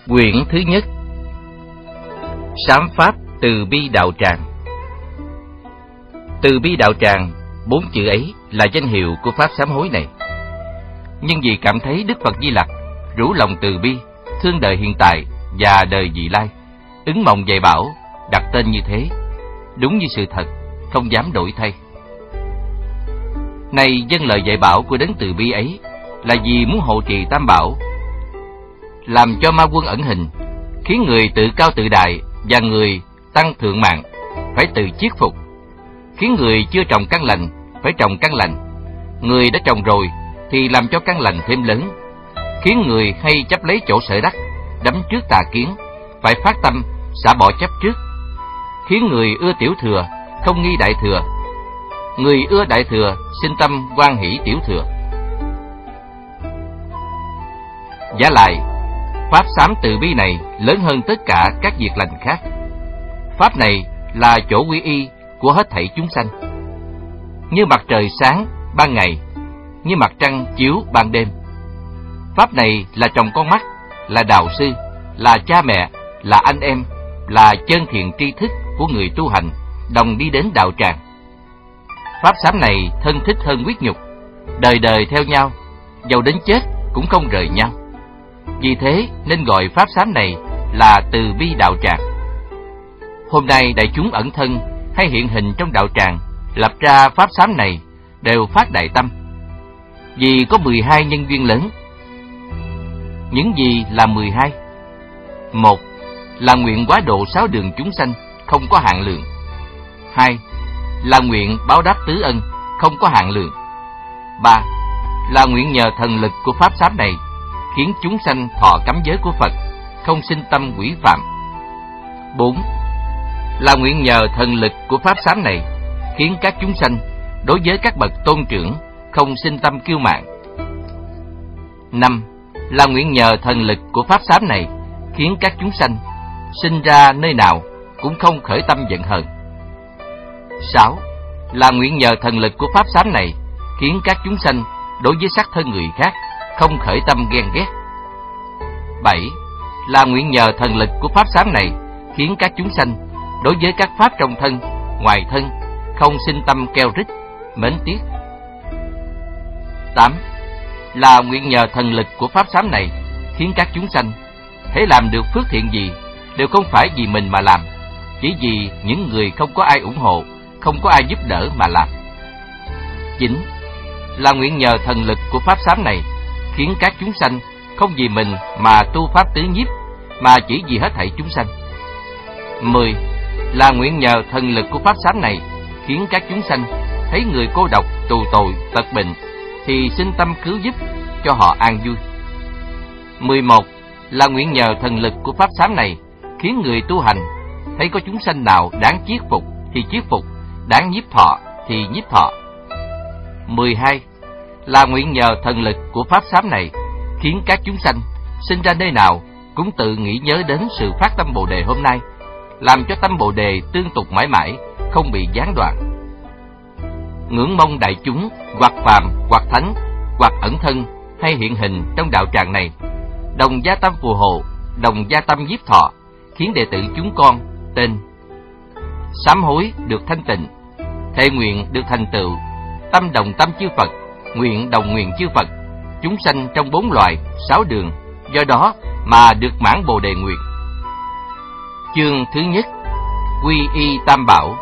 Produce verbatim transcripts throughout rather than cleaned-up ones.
Quyển thứ nhất. Sám pháp từ bi đạo tràng. Từ bi đạo tràng, bốn chữ ấy là danh hiệu của pháp sám hối này. Nhưng vì cảm thấy Đức Phật Di Lặc rủ lòng từ bi, thương đời hiện tại và đời vị lai, ứng mộng dạy bảo, đặt tên như thế, đúng như sự thật, không dám đổi thay. Này vâng lời dạy bảo của đấng từ bi ấy là vì muốn hộ trì tam bảo, làm cho ma quân ẩn hình, khiến người tự cao tự đại và người tăng thượng mạng phải tự chiết phục, khiến người chưa trồng căn lành phải trồng căn lành, người đã trồng rồi thì làm cho căn lành thêm lớn, khiến người hay chấp lấy chỗ sở đắc, đắm trước tà kiến, phải phát tâm xả bỏ chấp trước, khiến người ưa tiểu thừa, không nghi đại thừa, người ưa đại thừa sinh tâm hoan hỷ tiểu thừa. Vả lại, pháp sám từ bi này lớn hơn tất cả các việc lành khác. Pháp này là chỗ quy y của hết thảy chúng sanh, như mặt trời sáng ban ngày, như mặt trăng chiếu ban đêm. Pháp này là chồng con mắt, là đạo sư, là cha mẹ, là anh em, là chân thiện tri thức của người tu hành đồng đi đến đạo tràng. Pháp sám này thân thích hơn huyết nhục, đời đời theo nhau, dầu đến chết cũng không rời nhau. Vì thế nên gọi pháp sám này là từ bi đạo tràng. Hôm nay đại chúng ẩn thân hay hiện hình trong đạo tràng lập ra pháp sám này đều phát đại tâm, vì có mười hai nhân duyên lớn. Những gì là mười hai? Một là nguyện quá độ sáu đường chúng sanh không có hạn lượng. Hai là nguyện báo đáp tứ ân không có hạn lượng. Ba là nguyện nhờ thần lực của pháp sám này khiến chúng sanh thọ cấm giới của Phật, không sinh tâm quỷ phạm. Bốn là nguyện nhờ thần lực của pháp sám này khiến các chúng sanh đối với các bậc tôn trưởng không sinh tâm kiêu mạn. Năm là nguyện nhờ thần lực của pháp sám này khiến các chúng sanh sinh ra nơi nào cũng không khởi tâm giận hờn. Sáu là nguyện nhờ thần lực của pháp sám này khiến các chúng sanh đối với xác thân người khác không khởi tâm ghen ghét. Bảy là nguyện nhờ thần lực của pháp sám này khiến các chúng sanh đối với các pháp trong thân, ngoài thân không sinh tâm keo rít, mến tiếc. Tám là nguyện nhờ thần lực của pháp sám này khiến các chúng sanh hễ làm được phước thiện gì đều không phải vì mình mà làm, chỉ vì những người không có ai ủng hộ, không có ai giúp đỡ mà làm. Chín là nguyện nhờ thần lực của pháp sám này khiến các chúng sanh không vì mình mà tu pháp tứ nhiếp, mà chỉ vì hết thảy chúng sanh. Mười là nguyện nhờ thần lực của pháp sám này khiến các chúng sanh thấy người cô độc, tù tội, tật bệnh thì sinh tâm cứu giúp cho họ an vui. Mười một là nguyện nhờ thần lực của pháp sám này khiến người tu hành thấy có chúng sanh nào đáng chiết phục thì chiết phục, đáng nhiếp thọ thì nhiếp thọ. Mười hai là nguyện nhờ thần lực của pháp sám này khiến các chúng sanh sinh ra nơi nào cũng tự nghĩ nhớ đến sự phát tâm Bồ Đề hôm nay, làm cho tâm Bồ Đề tương tục mãi mãi, không bị gián đoạn. Ngưỡng mong đại chúng hoặc phàm hoặc thánh hoặc ẩn thân hay hiện hình trong đạo tràng này đồng gia tâm phù hộ, đồng gia tâm nhiếp thọ, khiến đệ tử chúng con tên sám hối được thanh tịnh, thệ nguyện được thành tựu, tâm đồng tâm chư Phật, nguyện đồng nguyện chư Phật, chúng sanh trong bốn loài, sáu đường, do đó mà được mãn Bồ Đề nguyện. Chương thứ nhất. Quy y tam bảo.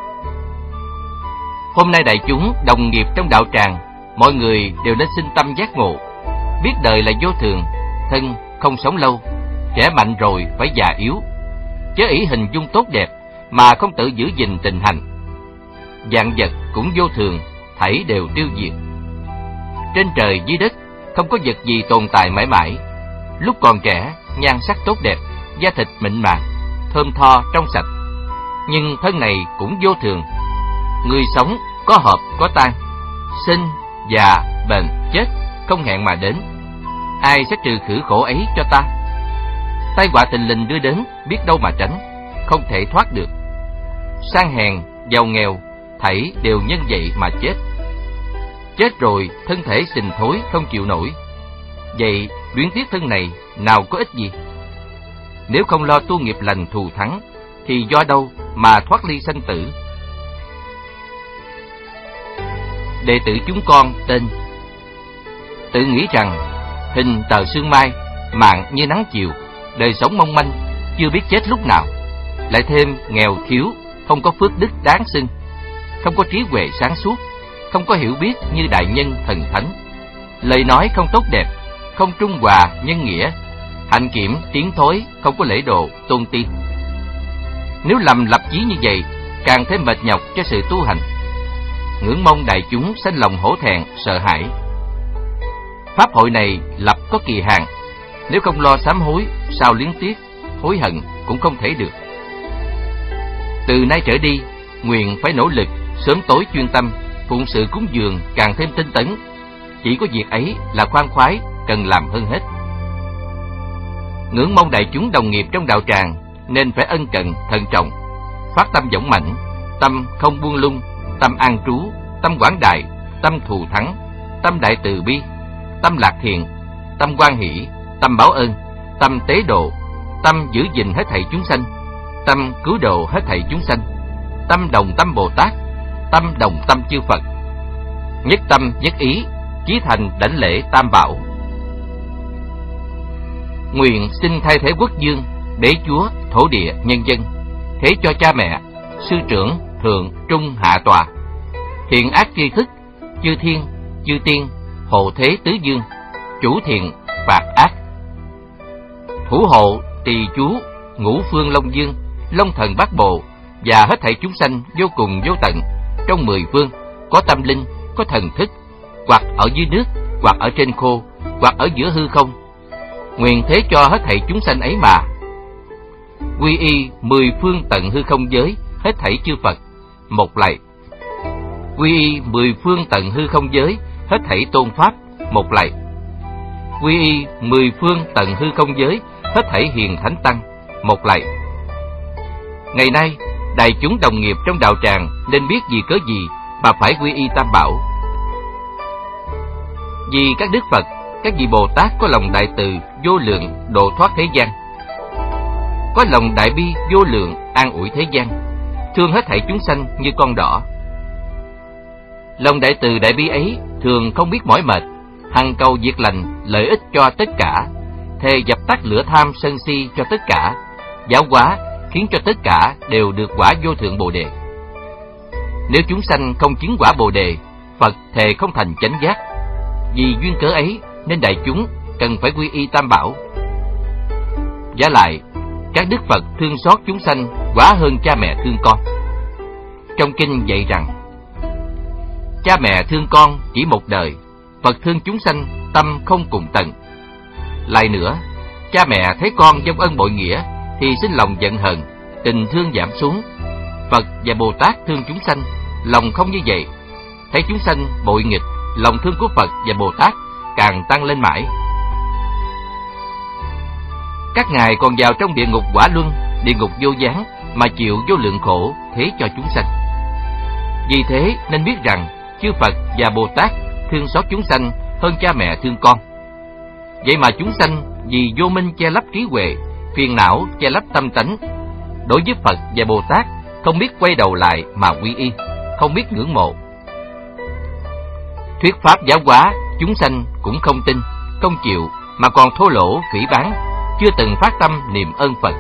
Hôm nay đại chúng đồng nghiệp trong đạo tràng, mọi người đều nên sinh tâm giác ngộ, biết đời là vô thường, thân không sống lâu, trẻ mạnh rồi phải già yếu, chớ ý hình dung tốt đẹp mà không tự giữ gìn tình hành. Vạn vật cũng vô thường, thảy đều tiêu diệt. Trên trời dưới đất không có vật gì tồn tại mãi mãi. Lúc còn trẻ, nhan sắc tốt đẹp, da thịt mịn màng, thơm tho trong sạch, nhưng thân này cũng vô thường. Người sống có hợp có tan, sinh già bệnh chết không hẹn mà đến. Ai sẽ trừ khử khổ ấy cho ta? Tai họa thình lình đưa đến, biết đâu mà tránh, không thể thoát được. Sang hèn giàu nghèo, thảy đều nhân vậy mà chết. Chết rồi thân thể sình thối không chịu nổi, vậy luyến tiếc thân này nào có ích gì. Nếu không lo tu nghiệp lành thù thắng, thì do đâu mà thoát ly sanh tử? Đệ tử chúng con tên tự nghĩ rằng hình tờ sương mai, mạng như nắng chiều, đời sống mong manh, chưa biết chết lúc nào, lại thêm nghèo thiếu, không có phước đức đáng xưng, không có trí huệ sáng suốt, không có hiểu biết như đại nhân thần thánh, lời nói không tốt đẹp, không trung hòa nhân nghĩa, hạnh kiểm tiến thối, không có lễ độ tôn ti. Nếu lầm lập chí như vậy, càng thêm mệt nhọc cho sự tu hành. Ngưỡng mong đại chúng sanh lòng hổ thẹn sợ hãi. Pháp hội này lập có kỳ hạn, nếu không lo sám hối, sao liếng tiếc, hối hận cũng không thể được. Từ nay trở đi, nguyện phải nỗ lực, sớm tối chuyên tâm, phụng sự cúng dường càng thêm tinh tấn. Chỉ có việc ấy là khoan khoái, cần làm hơn hết. Ngưỡng mong đại chúng đồng nghiệp trong đạo tràng nên phải ân cần, thận trọng, phát tâm dũng mãnh, tâm không buông lung, tâm an trú, tâm quảng đại, tâm thù thắng, tâm đại từ bi, tâm lạc thiện, tâm hoan hỷ, tâm báo ơn, tâm tế độ, tâm giữ gìn hết thảy chúng sanh, tâm cứu độ hết thảy chúng sanh, tâm đồng tâm Bồ Tát, tâm đồng tâm chư Phật, nhất tâm nhất ý, chí thành đảnh lễ Tam Bảo. Nguyện xin thay thế quốc dương, đế chúa, thổ địa, nhân dân, thế cho cha mẹ, sư trưởng, thượng, trung, hạ tòa, thiện ác tri thức, chư thiên, chư tiên, hộ thế tứ dương, chủ thiện, phạt ác, thủ hộ, trì chú, ngũ phương Long Dương, Long Thần Bát Bộ và hết thảy chúng sanh vô cùng vô tận trong mười phương, có tâm linh, có thần thức, hoặc ở dưới nước, hoặc ở trên khô, hoặc ở giữa hư không. Nguyện thế cho hết thảy chúng sanh ấy mà quy y mười phương tận hư không giới hết thảy chư Phật, một lạy. Quy y mười phương tận hư không giới hết thảy tôn pháp, một lạy. Quy y mười phương tận hư không giới hết thảy hiền thánh tăng, một lạy. Ngày nay đại chúng đồng nghiệp trong đạo tràng nên biết vì cớ gì mà phải quy y Tam Bảo. Vì các đức Phật, các vị Bồ Tát có lòng đại từ vô lượng độ thoát thế gian, có lòng đại bi vô lượng an ủi thế gian, thương hết thảy chúng sanh như con đỏ. Lòng đại từ đại bi ấy thường không biết mỏi mệt, hằng cầu việc lành lợi ích cho tất cả, thề dập tắt lửa tham sân si cho tất cả, giáo hóa khiến cho tất cả đều được quả vô thượng Bồ đề. Nếu chúng sanh không chứng quả Bồ đề, Phật thề không thành chánh giác. Vì duyên cớ ấy nên đại chúng cần phải quy y Tam Bảo. Vả lại, các đức Phật thương xót chúng sanh quá hơn cha mẹ thương con. Trong kinh dạy rằng, cha mẹ thương con chỉ một đời, Phật thương chúng sanh tâm không cùng tận. Lại nữa, cha mẹ thấy con vong ân bội nghĩa thì sinh lòng giận hờn, tình thương giảm xuống. Phật và Bồ Tát thương chúng sanh, lòng không như vậy. Thấy chúng sanh bội nghịch, lòng thương của Phật và Bồ Tát càng tăng lên mãi. Các ngài còn vào trong địa ngục quả luân, địa ngục vô gián mà chịu vô lượng khổ thế cho chúng sanh. Vì thế nên biết rằng chư Phật và Bồ Tát thương xót chúng sanh hơn cha mẹ thương con. Vậy mà chúng sanh vì vô minh che lấp trí huệ, phiền não che lấp tâm tánh, đối với Phật và Bồ Tát không biết quay đầu lại mà quy y, không biết ngưỡng mộ. Thuyết pháp giáo hóa, chúng sanh cũng không tin, không chịu, mà còn thô lỗ phỉ báng, chưa từng phát tâm niệm ơn Phật.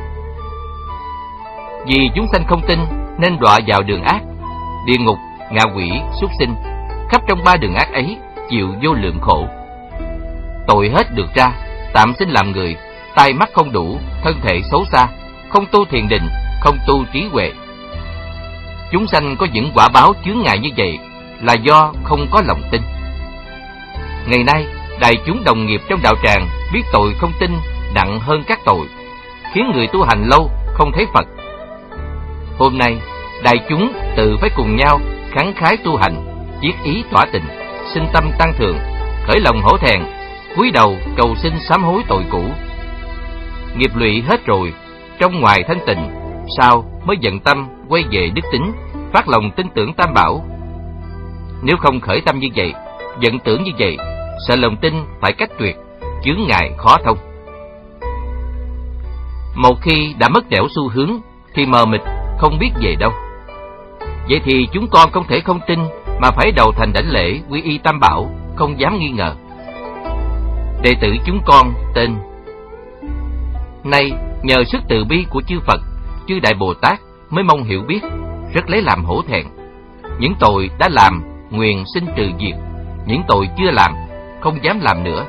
Vì chúng sanh không tin nên đọa vào đường ác, địa ngục, ngạ quỷ, súc sinh, khắp trong ba đường ác ấy chịu vô lượng khổ. Tội hết được ra, tạm sinh làm người, tai mắt không đủ, thân thể xấu xa, không tu thiền định, không tu trí huệ. Chúng sanh có những quả báo chướng ngại như vậy là do không có lòng tin. Ngày nay, đại chúng đồng nghiệp trong đạo tràng biết tội không tin nặng hơn các tội, khiến người tu hành lâu không thấy Phật. Hôm nay, đại chúng tự phải cùng nhau khẳng khái tu hành, chiết ý tỏa tình, sinh tâm tăng thượng, khởi lòng hổ thẹn, cúi đầu cầu xin sám hối tội cũ. Nghiệp lụy hết rồi, trong ngoài thanh tịnh, sao mới dận tâm quay về đức tính, phát lòng tin tưởng Tam Bảo. Nếu không khởi tâm như vậy, vận tưởng như vậy, sợ lòng tin phải cách tuyệt, chướng ngại khó thông. Một khi đã mất nẻo xu hướng thì mờ mịt, không biết về đâu. Vậy thì chúng con không thể không tin, mà phải đầu thành đảnh lễ quy y Tam Bảo, không dám nghi ngờ. Đệ tử chúng con tên. Nay nhờ sức từ bi của chư Phật, chư Đại Bồ Tát mới mong hiểu biết, rất lấy làm hổ thẹn. Những tội đã làm nguyện xin trừ diệt, những tội chưa làm không dám làm nữa.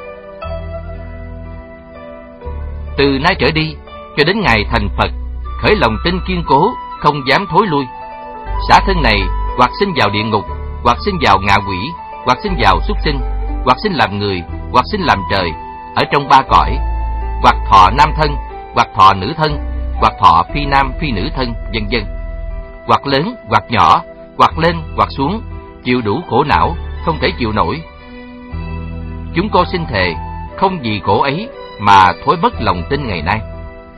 Từ nay trở đi cho đến ngày thành Phật, khởi lòng tin kiên cố, không dám thối lui. Xả thân này hoặc sinh vào địa ngục, hoặc sinh vào ngạ quỷ, hoặc sinh vào súc sinh, hoặc sinh làm người, hoặc sinh làm trời, ở trong ba cõi, hoặc thọ nam thân, hoặc thọ nữ thân, hoặc thọ phi nam phi nữ thân, vân vân. Hoặc lớn hoặc nhỏ, hoặc lên hoặc xuống, chịu đủ khổ não, không thể chịu nổi. Chúng con xin thề không vì khổ ấy mà thối mất lòng tin ngày nay.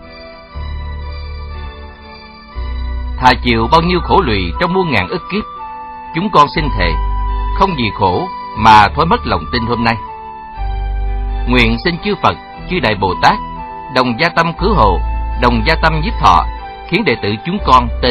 Thà chịu bao nhiêu khổ lụy trong muôn ngàn ức kiếp, chúng con xin thề không vì khổ mà thối mất lòng tin hôm nay. Nguyện xin chư Phật, chư Đại Bồ Tát đồng gia tâm cứu hộ, đồng gia tâm nhiếp thọ, khiến đệ tử chúng con tên.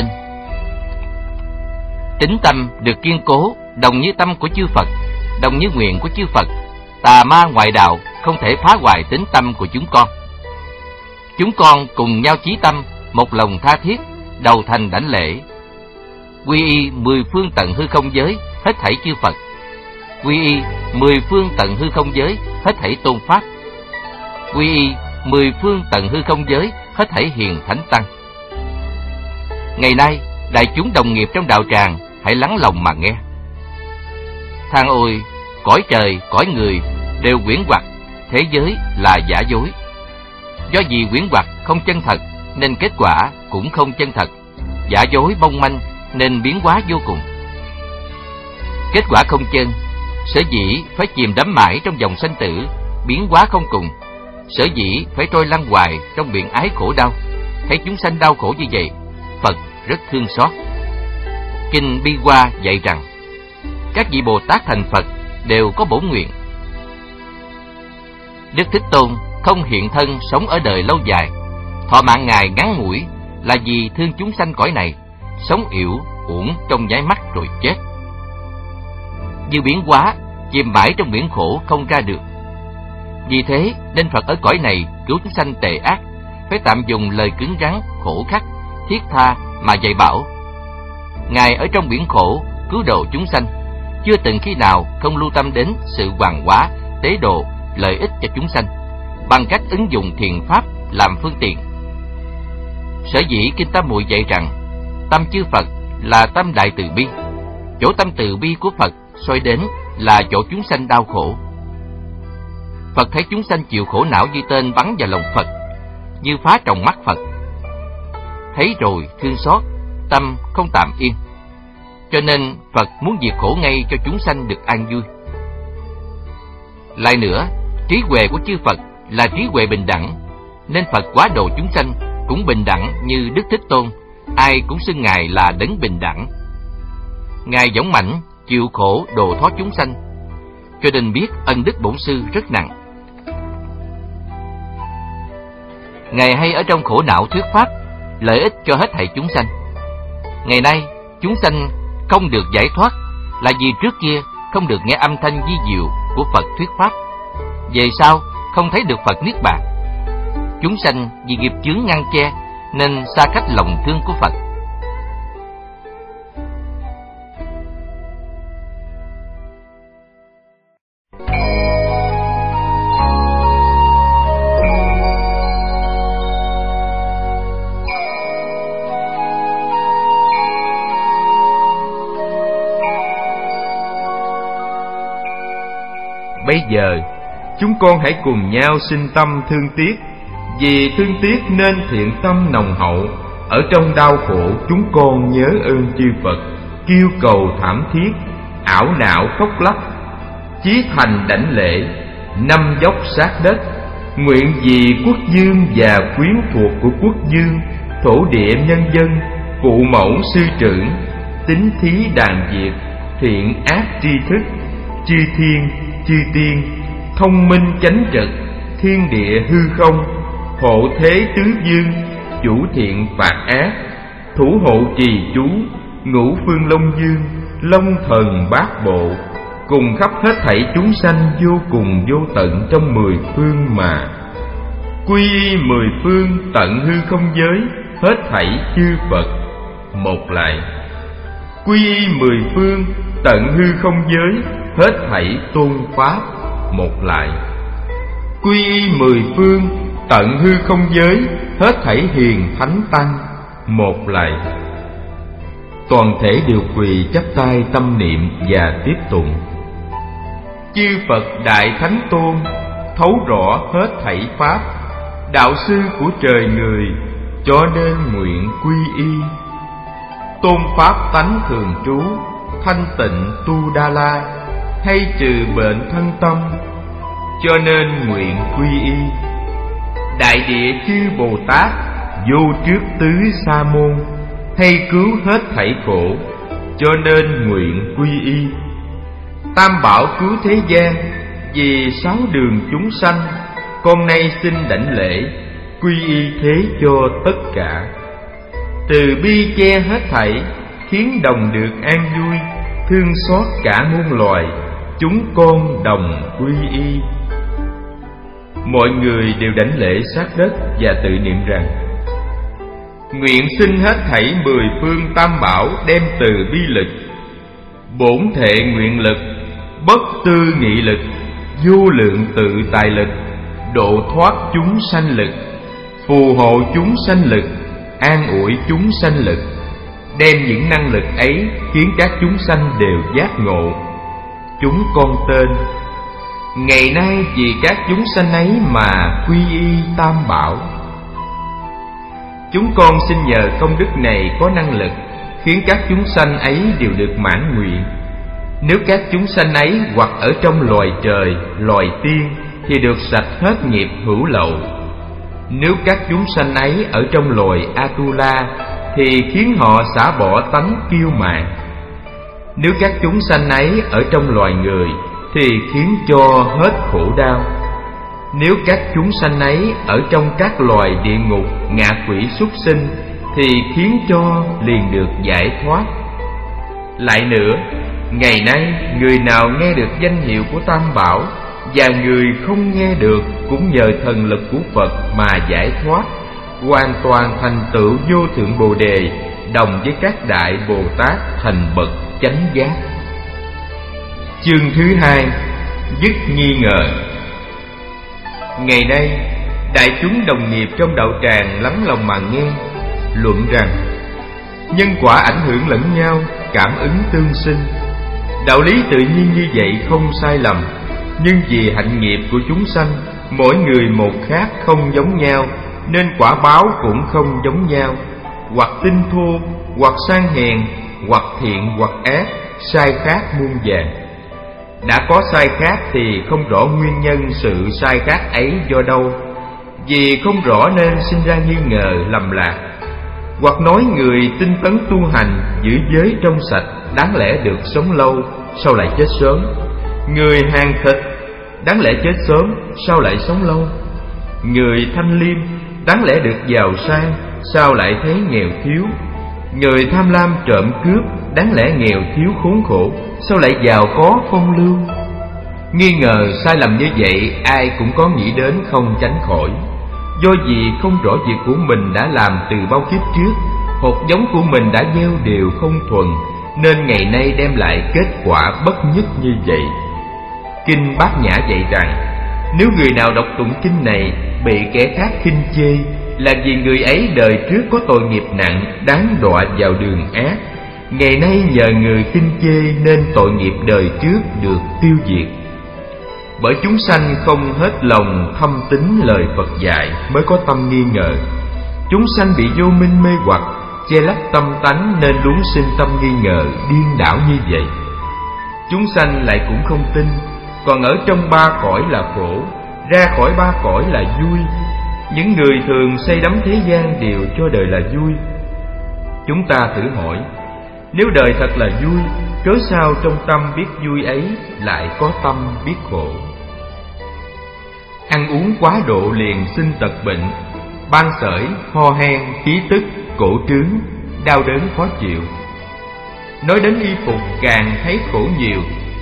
Tín tâm được kiên cố, đồng như tâm của chư Phật, đồng như nguyện của chư Phật. Tà ma ngoại đạo không thể phá hoại tín tâm của chúng con. Chúng con cùng nhau chí tâm, một lòng tha thiết, đầu thành đảnh lễ quy y mười phương tận hư không giới, hết thảy chư Phật. Quy y mười phương tận hư không giới, hết thảy tôn pháp. Quy y mười phương tận hư không giới, hết thảy hiền thánh tăng. Ngày nay đại chúng đồng nghiệp trong đạo tràng hãy lắng lòng mà nghe. Than ôi, cõi trời cõi người đều huyễn hoặc, thế giới là giả dối. Do vì huyễn hoặc không chân thật nên kết quả cũng không chân thật, giả dối bông manh nên biến hóa vô cùng. Kết quả không chân, sở dĩ phải chìm đắm mãi trong dòng sanh tử, biến hóa không cùng. Sở dĩ phải trôi lăn hoài trong biển ái khổ đau. Thấy chúng sanh đau khổ như vậy, Phật rất thương xót. Kinh Bi Hoa dạy rằng các vị Bồ Tát thành Phật đều có bổn nguyện. Đức Thích Tôn không hiện thân sống ở đời lâu dài, thọ mạng Ngài ngắn ngủi là vì thương chúng sanh cõi này, sống yểu uổng trong nháy mắt rồi chết. Như biến hóa, chìm mãi trong biển khổ không ra được. Vì thế nên Phật ở cõi này cứu chúng sanh tệ ác, phải tạm dùng lời cứng rắn, khổ khắc, thiết tha mà dạy bảo. Ngài ở trong biển khổ cứu độ chúng sanh, chưa từng khi nào không lưu tâm đến sự hoàn hóa, tế độ, lợi ích cho chúng sanh, bằng cách ứng dụng thiện pháp làm phương tiện. Sở dĩ Kinh Tam Muội dạy rằng tâm chư Phật là tâm đại từ bi. Chỗ tâm từ bi của Phật soi đến là chỗ chúng sanh đau khổ. Phật thấy chúng sanh chịu khổ não như tên bắn vào lòng Phật, như phá trong mắt Phật. Thấy rồi thương xót, tâm không tạm yên. Cho nên Phật muốn diệt khổ ngay cho chúng sanh được an vui. Lại nữa, trí huệ của chư Phật là trí huệ bình đẳng, nên Phật hóa độ chúng sanh cũng bình đẳng như Đức Thích Tôn. Ai cũng xưng Ngài là đấng bình đẳng. Ngài dũng mãnh chịu khổ độ thoát chúng sanh, cho nên biết ân đức bổn sư rất nặng. Ngài hay ở trong khổ não thuyết pháp, lợi ích cho hết thảy chúng sanh. Ngày nay chúng sanh không được giải thoát là vì trước kia không được nghe âm thanh vi diệu của Phật thuyết pháp, về sau không thấy được Phật niết bàn. Chúng sanh vì nghiệp chướng ngăn che nên xa cách lòng thương của Phật. Bây giờ chúng con hãy cùng nhau sinh tâm thương tiếc. Vì thương tiếc nên thiện tâm nồng hậu. Ở trong đau khổ chúng con nhớ ơn chư Phật, kêu cầu thảm thiết, ảo não khóc lóc, chí thành đảnh lễ, năm dốc sát đất. Nguyện vì quốc dương và quyến thuộc của quốc dương, thổ địa nhân dân, phụ mẫu sư trưởng, tín thí đàn diệt, thiện ác tri thức, chư thiên, chư tiên, thông minh chánh trực, thiên địa hư không, hộ thế tứ dương, chủ thiện phạt ác, thủ hộ trì chú, ngũ phương long dương, long thần bát bộ, cùng khắp hết thảy chúng sanh vô cùng vô tận trong mười phương mà. Quy y mười phương tận hư không giới, hết thảy chư Phật. Một lại. Quy y mười phương tận hư không giới, hết thảy tôn pháp. Một lại. Quy y mười phương tận hư không giới, hết thảy hiền thánh tăng. Một lại. Toàn thể đều quỳ chắp tay tâm niệm và tiếp tụng. Chư Phật Đại Thánh Tôn, thấu rõ hết thảy pháp, đạo sư của trời người, cho nên nguyện quy y. Tôn pháp tánh thường trú, thanh tịnh tu đa la, hay trừ bệnh thân tâm, cho nên nguyện quy y. Đại địa chư Bồ Tát, vô trước tứ sa môn, hay cứu hết thảy khổ, cho nên nguyện quy y. Tam bảo cứu thế gian, vì sáu đường chúng sanh, con nay xin đảnh lễ, quy y thế cho tất cả. Từ bi che hết thảy, khiến đồng được an vui, thương xót cả muôn loài, chúng con đồng quy y. Mọi người đều đảnh lễ sát đất và tự niệm rằng: nguyện xin hết thảy mười phương tam bảo đem từ bi lực, bổn thệ nguyện lực, bất tư nghị lực, vô lượng tự tài lực, độ thoát chúng sanh lực, phù hộ chúng sanh lực, an ủi chúng sanh lực, đem những năng lực ấy khiến các chúng sanh đều giác ngộ. Chúng con tên. Ngày nay vì các chúng sanh ấy mà quy y tam bảo. Chúng con xin nhờ công đức này có năng lực, khiến các chúng sanh ấy đều được mãn nguyện. Nếu các chúng sanh ấy hoặc ở trong loài trời, loài tiên, thì được sạch hết nghiệp hữu lậu. Nếu các chúng sanh ấy ở trong loài Atula, thì khiến họ xả bỏ tánh kiêu mạn. Nếu các chúng sanh ấy ở trong loài người, thì khiến cho hết khổ đau. Nếu các chúng sanh ấy ở trong các loài địa ngục, ngạ quỷ, súc sinh, thì khiến cho liền được giải thoát. Lại nữa, ngày nay người nào nghe được danh hiệu của Tam Bảo, và người không nghe được cũng nhờ thần lực của Phật mà giải thoát, hoàn toàn thành tựu vô thượng Bồ Đề, đồng với các đại Bồ Tát thành bậc chánh giác. Chương thứ hai: dứt nghi ngờ. Ngày nay, đại chúng đồng nghiệp trong đạo tràng lắng lòng mà nghe, luận rằng nhân quả ảnh hưởng lẫn nhau, cảm ứng tương sinh. Đạo lý tự nhiên như vậy không sai lầm, nhưng vì hạnh nghiệp của chúng sanh, mỗi người một khác không giống nhau, nên quả báo cũng không giống nhau, hoặc tinh thô, hoặc sang hèn, hoặc thiện hoặc ác, sai khác muôn vàn. Đã có sai khác thì không rõ nguyên nhân sự sai khác ấy do đâu, vì không rõ nên sinh ra nghi ngờ lầm lạc. Hoặc nói người tinh tấn tu hành, giữ giới trong sạch, đáng lẽ được sống lâu, sao lại chết sớm? Người hàng thịt, đáng lẽ chết sớm, sao lại sống lâu? Người thanh liêm, đáng lẽ được giàu sang, sao lại thấy nghèo thiếu? Người tham lam trộm cướp, đáng lẽ nghèo thiếu khốn khổ, sao lại giàu có phong lưu? Nghi ngờ sai lầm như vậy ai cũng có nghĩ đến không tránh khỏi. Do vì không rõ việc của mình đã làm từ bao kiếp trước, hột giống của mình đã gieo đều không thuần, nên ngày nay đem lại kết quả bất nhất như vậy. Kinh Bát Nhã dạy rằng, nếu người nào đọc tụng kinh này bị kẻ khác khinh chê, là vì người ấy đời trước có tội nghiệp nặng, đáng đọa vào đường ác. Ngày nay nhờ người khinh chê nên tội nghiệp đời trước được tiêu diệt. Bởi chúng sanh không hết lòng thâm tín lời Phật dạy, mới có tâm nghi ngờ. Chúng sanh bị vô minh mê hoặc, che lấp tâm tánh, nên luống sinh tâm nghi ngờ điên đảo như vậy. Chúng sanh lại cũng không tin, còn ở trong ba cõi là khổ, ra khỏi ba cõi là vui. Những người thường say đắm thế gian đều cho đời là vui. Chúng ta thử hỏi, nếu đời thật là vui, cớ sao trong tâm biết vui ấy lại có tâm biết khổ? Ăn uống quá độ liền sinh tật bệnh, ban sởi, ho hen, khí tức, cổ trướng, đau đớn khó chịu. Nói đến y phục càng thấy khổ nhiều.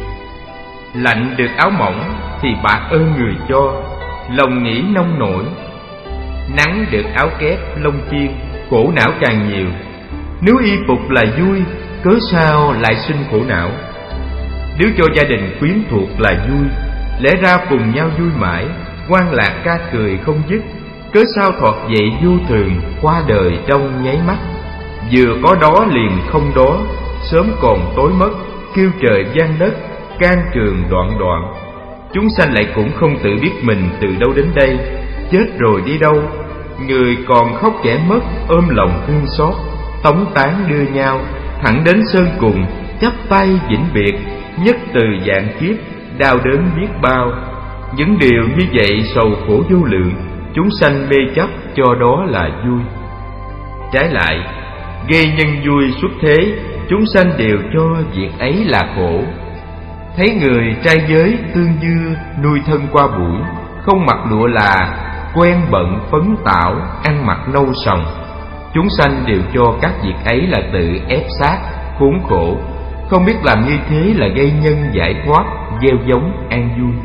Lạnh được áo mỏng thì bạc ơn người cho, lòng nghĩ nông nổi. Nắng được áo kép, lông chiên, khổ não càng nhiều. Nếu y phục là vui, cớ sao lại sinh khổ não? Nếu cho gia đình quyến thuộc là vui, lẽ ra cùng nhau vui mãi, hoan lạc ca cười không dứt, cớ sao thoạt dậy vô thường, qua đời trong nháy mắt. Vừa có đó liền không đó, sớm còn tối mất, kêu trời vang đất, can trường đoạn đoạn. Chúng sanh lại cũng không tự biết mình từ đâu đến đây, chết rồi đi đâu. Người còn khóc kẻ mất, ôm lòng thương xót, tống tán đưa nhau, thẳng đến sơn cùng, chắp tay vĩnh biệt, nhất từ vạn kiếp, đau đớn biết bao. Những điều như vậy sầu khổ vô lượng, chúng sanh mê chấp cho đó là vui. Trái lại, gây nhân vui xuất thế, chúng sanh đều cho việc ấy là khổ. Thấy người trai giới tương dư, nuôi thân qua buổi, không mặc lụa là, quen bận phấn tảo, ăn mặc nâu sòng. Chúng sanh đều cho các việc ấy là tự ép sát, khốn khổ, không biết làm như thế là gây nhân giải thoát, gieo giống an vui.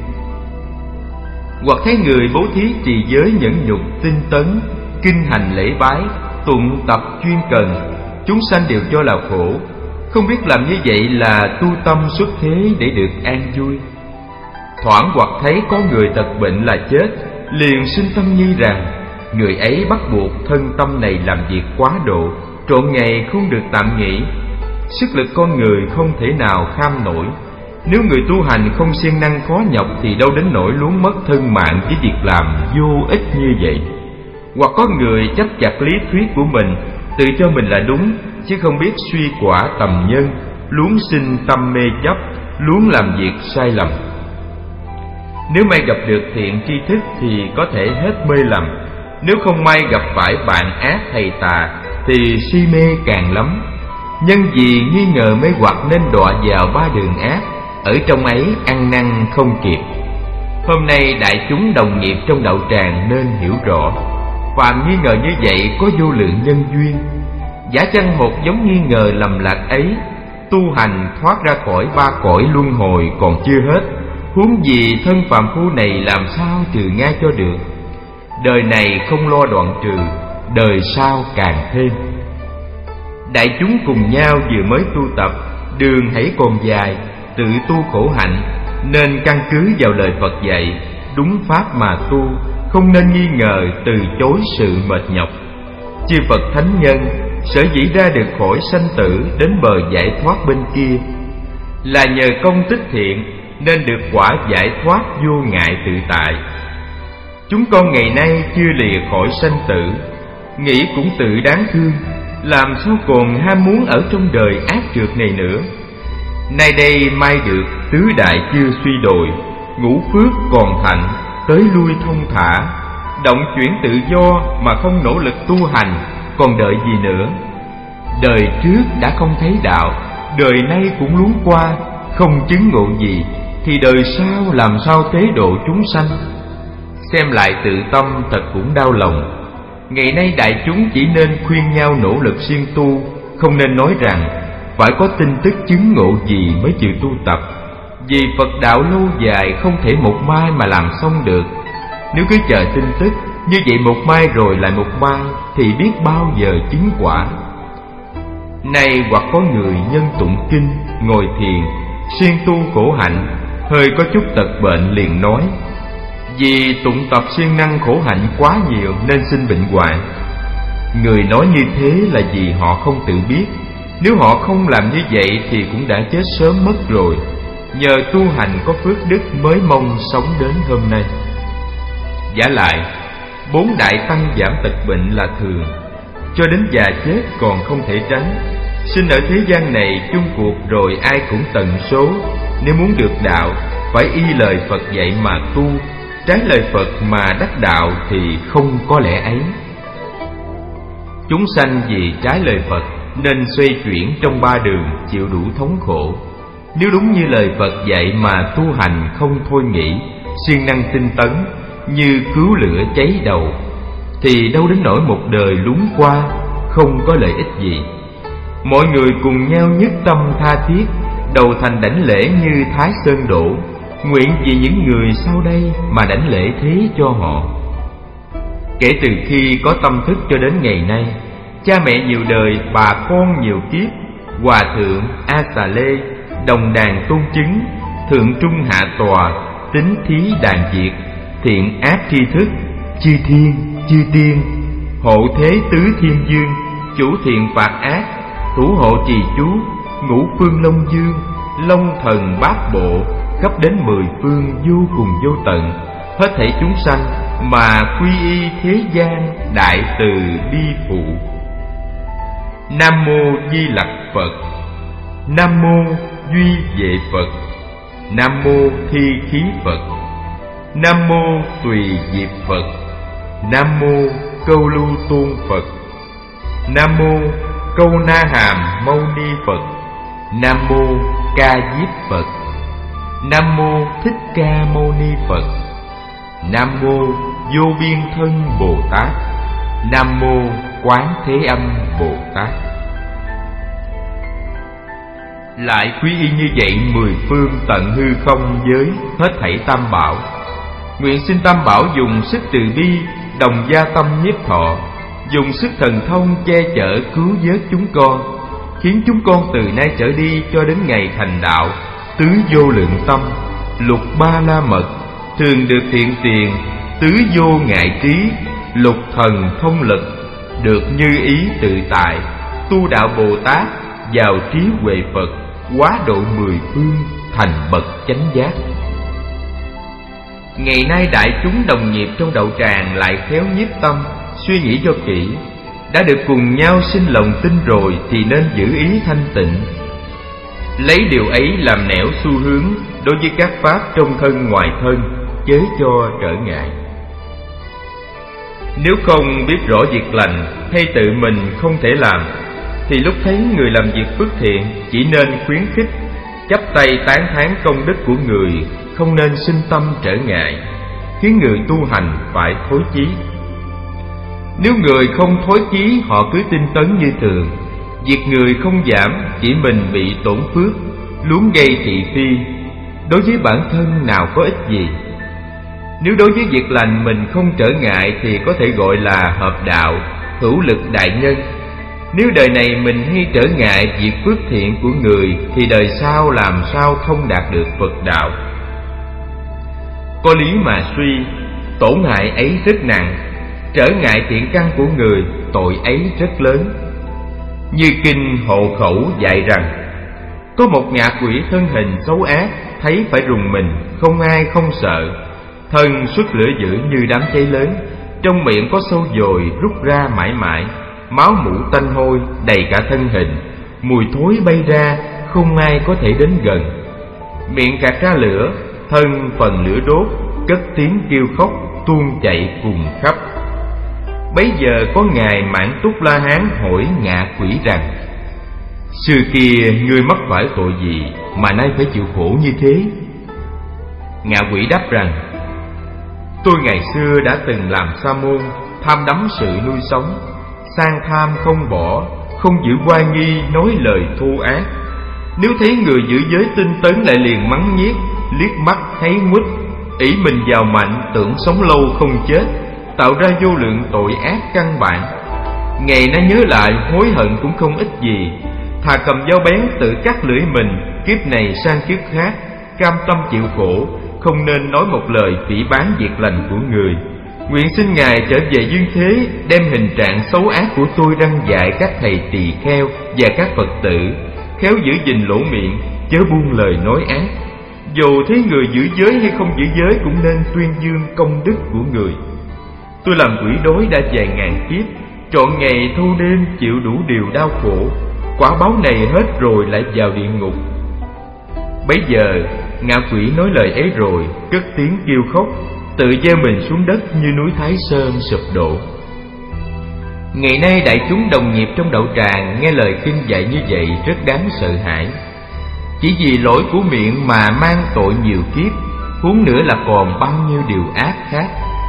Hoặc thấy người bố thí trì giới nhẫn nhục tinh tấn, kinh hành lễ bái, tụng tập chuyên cần, chúng sanh đều cho là khổ, không biết làm như vậy là tu tâm xuất thế để được an vui. Thoảng hoặc thấy có người tật bệnh là chết, liền sinh tâm nghi rằng người ấy bắt buộc thân tâm này làm việc quá độ, trọn ngày không được tạm nghỉ. Sức lực con người không thể nào kham nổi. Nếu người tu hành không siêng năng khó nhọc thì đâu đến nỗi luống mất thân mạng với việc làm vô ích như vậy. Hoặc có người chấp chặt lý thuyết của mình, tự cho mình là đúng, chứ không biết suy quả tầm nhân, luống sinh tâm mê chấp, luống làm việc sai lầm. Nếu may gặp được thiện tri thức thì có thể hết mê lầm. Nếu không may gặp phải bạn ác thầy tà thì si mê càng lắm. Nhân vì nghi ngờ mê hoặc nên đọa vào ba đường ác, ở trong ấy ăn năn không kịp. Hôm nay đại chúng đồng nghiệp trong đạo tràng nên hiểu rõ, phàm nghi ngờ như vậy có vô lượng nhân duyên. Giả chăng một giống nghi ngờ lầm lạc ấy, tu hành thoát ra khỏi ba cõi luân hồi còn chưa hết, huống gì thân phàm phu này làm sao trừ ngay cho được. Đời này không lo đoạn trừ, đời sau càng thêm. Đại chúng cùng nhau vừa mới tu tập, đường hãy còn dài, tự tu khổ hạnh, nên căn cứ vào lời Phật dạy, đúng pháp mà tu, không nên nghi ngờ từ chối sự mệt nhọc. Chư Phật thánh nhân sở dĩ ra được khỏi sanh tử đến bờ giải thoát bên kia, là nhờ công tích thiện nên được quả giải thoát vô ngại tự tại. Chúng con ngày nay chưa lìa khỏi sanh tử, nghĩ cũng tự đáng thương, làm sao còn ham muốn ở trong đời ác trượt này nữa. Nay đây mai được tứ đại chưa suy đồi, ngũ phước còn thạnh, tới lui thông thả, động chuyển tự do mà không nỗ lực tu hành, còn đợi gì nữa. Đời trước đã không thấy đạo, đời nay cũng luống qua, không chứng ngộ gì, thì đời sau làm sao tế độ chúng sanh. Xem lại tự tâm thật cũng đau lòng. Ngày nay đại chúng chỉ nên khuyên nhau nỗ lực siêng tu, không nên nói rằng phải có tin tức chứng ngộ gì mới chịu tu tập, vì Phật đạo lâu dài không thể một mai mà làm xong được. Nếu cứ chờ tin tức như vậy, một mai rồi lại một mai, thì biết bao giờ chứng quả. Nay hoặc có người nhân tụng kinh, ngồi thiền, siêng tu khổ hạnh, hơi có chút tật bệnh liền nói vì tụng tập siêng năng khổ hạnh quá nhiều nên sinh bệnh hoạn. Người nói như thế là vì họ không tự biết. Nếu họ không làm như vậy thì cũng đã chết sớm mất rồi. Nhờ tu hành có phước đức mới mong sống đến hôm nay. Giả lại, bốn đại tăng giảm tật bệnh là thường, cho đến già chết còn không thể tránh. Sinh ở thế gian này chung cuộc rồi ai cũng tận số. Nếu muốn được đạo, phải y lời Phật dạy mà tu. Trái lời Phật mà đắc đạo thì không có lẽ ấy. Chúng sanh vì trái lời Phật nên xoay chuyển trong ba đường, chịu đủ thống khổ. Nếu đúng như lời Phật dạy mà tu hành không thôi nghĩ, siêng năng tinh tấn, như cứu lửa cháy đầu, thì đâu đến nỗi một đời luống qua không có lợi ích gì. Mọi người cùng nhau nhất tâm tha thiết, đầu thành đảnh lễ như Thái Sơn đổ, nguyện vì những người sau đây mà đảnh lễ thế cho họ. Kể từ khi có tâm thức cho đến ngày nay, cha mẹ nhiều đời, bà con nhiều kiếp, hòa thượng A Xà Lê, đồng đàn tôn chứng, thượng trung hạ tòa, tính thí đàn diệt, thiện ác tri thức, chư thiên chư tiên, hộ thế tứ thiên dương, chủ thiện phạt ác, thủ hộ trì chú, ngũ phương long dương, long thần bát bộ, khắp đến mười phương vô cùng vô tận, hết thảy chúng sanh mà quy y thế gian đại từ bi phụ. Nam mô Di Lặc Phật. Nam mô Duy Vệ Phật. Nam mô Thi Khí Phật. Nam mô Tùy Diệp Phật. Nam mô Câu Lưu Tôn Phật. Nam mô Câu Na Hàm Mâu Ni Phật. Nam mô Ca Diếp Phật. Nam mô Thích Ca Mâu Ni Phật. Nam mô Vô Biên Thân Bồ Tát. Nam mô Quán Thế Âm Bồ Tát. Lại quy y như vậy mười phương tận hư không giới hết thảy tam bảo. Nguyện xin tam bảo dùng sức từ bi, đồng gia tâm nhiếp thọ, dùng sức thần thông che chở cứu vớt chúng con, khiến chúng con từ nay trở đi cho đến ngày thành đạo, tứ vô lượng tâm, lục ba la mật, thường được thiện tiền, tứ vô ngại trí, lục thần thông lực, được như ý tự tại, tu đạo Bồ Tát, vào trí huệ Phật, hóa độ mười phương, thành bậc chánh giác. Ngày nay đại chúng đồng nghiệp trong đậu tràng lại khéo nhiếp tâm, suy nghĩ cho kỹ, đã được cùng nhau sinh lòng tin rồi thì nên giữ ý thanh tịnh, lấy điều ấy làm nẻo xu hướng đối với các pháp trong thân ngoài thân, chớ cho trở ngại. Nếu không biết rõ việc lành hay tự mình không thể làm, thì lúc thấy người làm việc phước thiện chỉ nên khuyến khích, chắp tay tán thán công đức của người, không nên sinh tâm trở ngại, khiến người tu hành phải thối chí. Nếu người không thối chí, họ cứ tinh tấn như thường, việc người không giảm, chỉ mình bị tổn phước, luống gây thị phi, đối với bản thân nào có ích gì. Nếu đối với việc lành mình không trở ngại thì có thể gọi là hợp đạo, hữu lực đại nhân. Nếu đời này mình hay trở ngại việc phước thiện của người thì đời sau làm sao thông đạt được Phật đạo. Có lý mà suy, tổn hại ấy rất nặng, trở ngại thiện căn của người, tội ấy rất lớn. Như kinh Hộ Khẩu dạy rằng, có một ngạ quỷ thân hình xấu ác, thấy phải rùng mình, không ai không sợ, thân xuất lửa dữ như đám cháy lớn, trong miệng có sâu dồi rút ra mãi mãi, máu mủ tanh hôi đầy cả thân hình, mùi thối bay ra, không ai có thể đến gần. Miệng gạt ra lửa, thân phần lửa đốt, cất tiếng kêu khóc tuôn chạy cùng khắp. Bấy giờ có ngài Mãn Túc La Hán hỏi ngạ quỷ rằng, xưa kia ngươi mắc phải tội gì mà nay phải chịu khổ như thế? Ngạ quỷ đáp rằng, tôi ngày xưa đã từng làm sa môn, tham đắm sự nuôi sống, sang tham không bỏ, không giữ oai nghi, nói lời thô ác. Nếu thấy người giữ giới tinh tấn lại liền mắng nhiếc, liếc mắt thấy nguýt, ỷ mình giàu mạnh, tưởng sống lâu không chết, tạo ra vô lượng tội ác căn bản. Ngày nay nhớ lại hối hận cũng không ích gì, thà cầm dao bén tự cắt lưỡi mình, kiếp này sang kiếp khác, cam tâm chịu khổ, không nên nói một lời phỉ báng việc lành của người. Nguyện xin Ngài trở về dương thế, đem hình trạng xấu ác của tôi răng dạy các thầy tỳ kheo và các Phật tử, khéo giữ gìn lỗ miệng, chớ buông lời nói ác. Dù thấy người giữ giới hay không giữ giới cũng nên tuyên dương công đức của người. Tôi làm quỷ đói đã vài ngàn kiếp, trọn ngày thâu đêm chịu đủ điều đau khổ, quả báo này hết rồi lại vào địa ngục. Bấy giờ ngạ quỷ nói lời ấy rồi, cất tiếng kêu khóc, tự gieo mình xuống đất như núi Thái Sơn sụp đổ. Ngày nay đại chúng đồng nghiệp trong đậu tràng nghe lời kinh dạy như vậy rất đáng sợ hãi. Chỉ vì lỗi của miệng mà mang tội nhiều kiếp, huống nữa là còn bao nhiêu điều ác khác.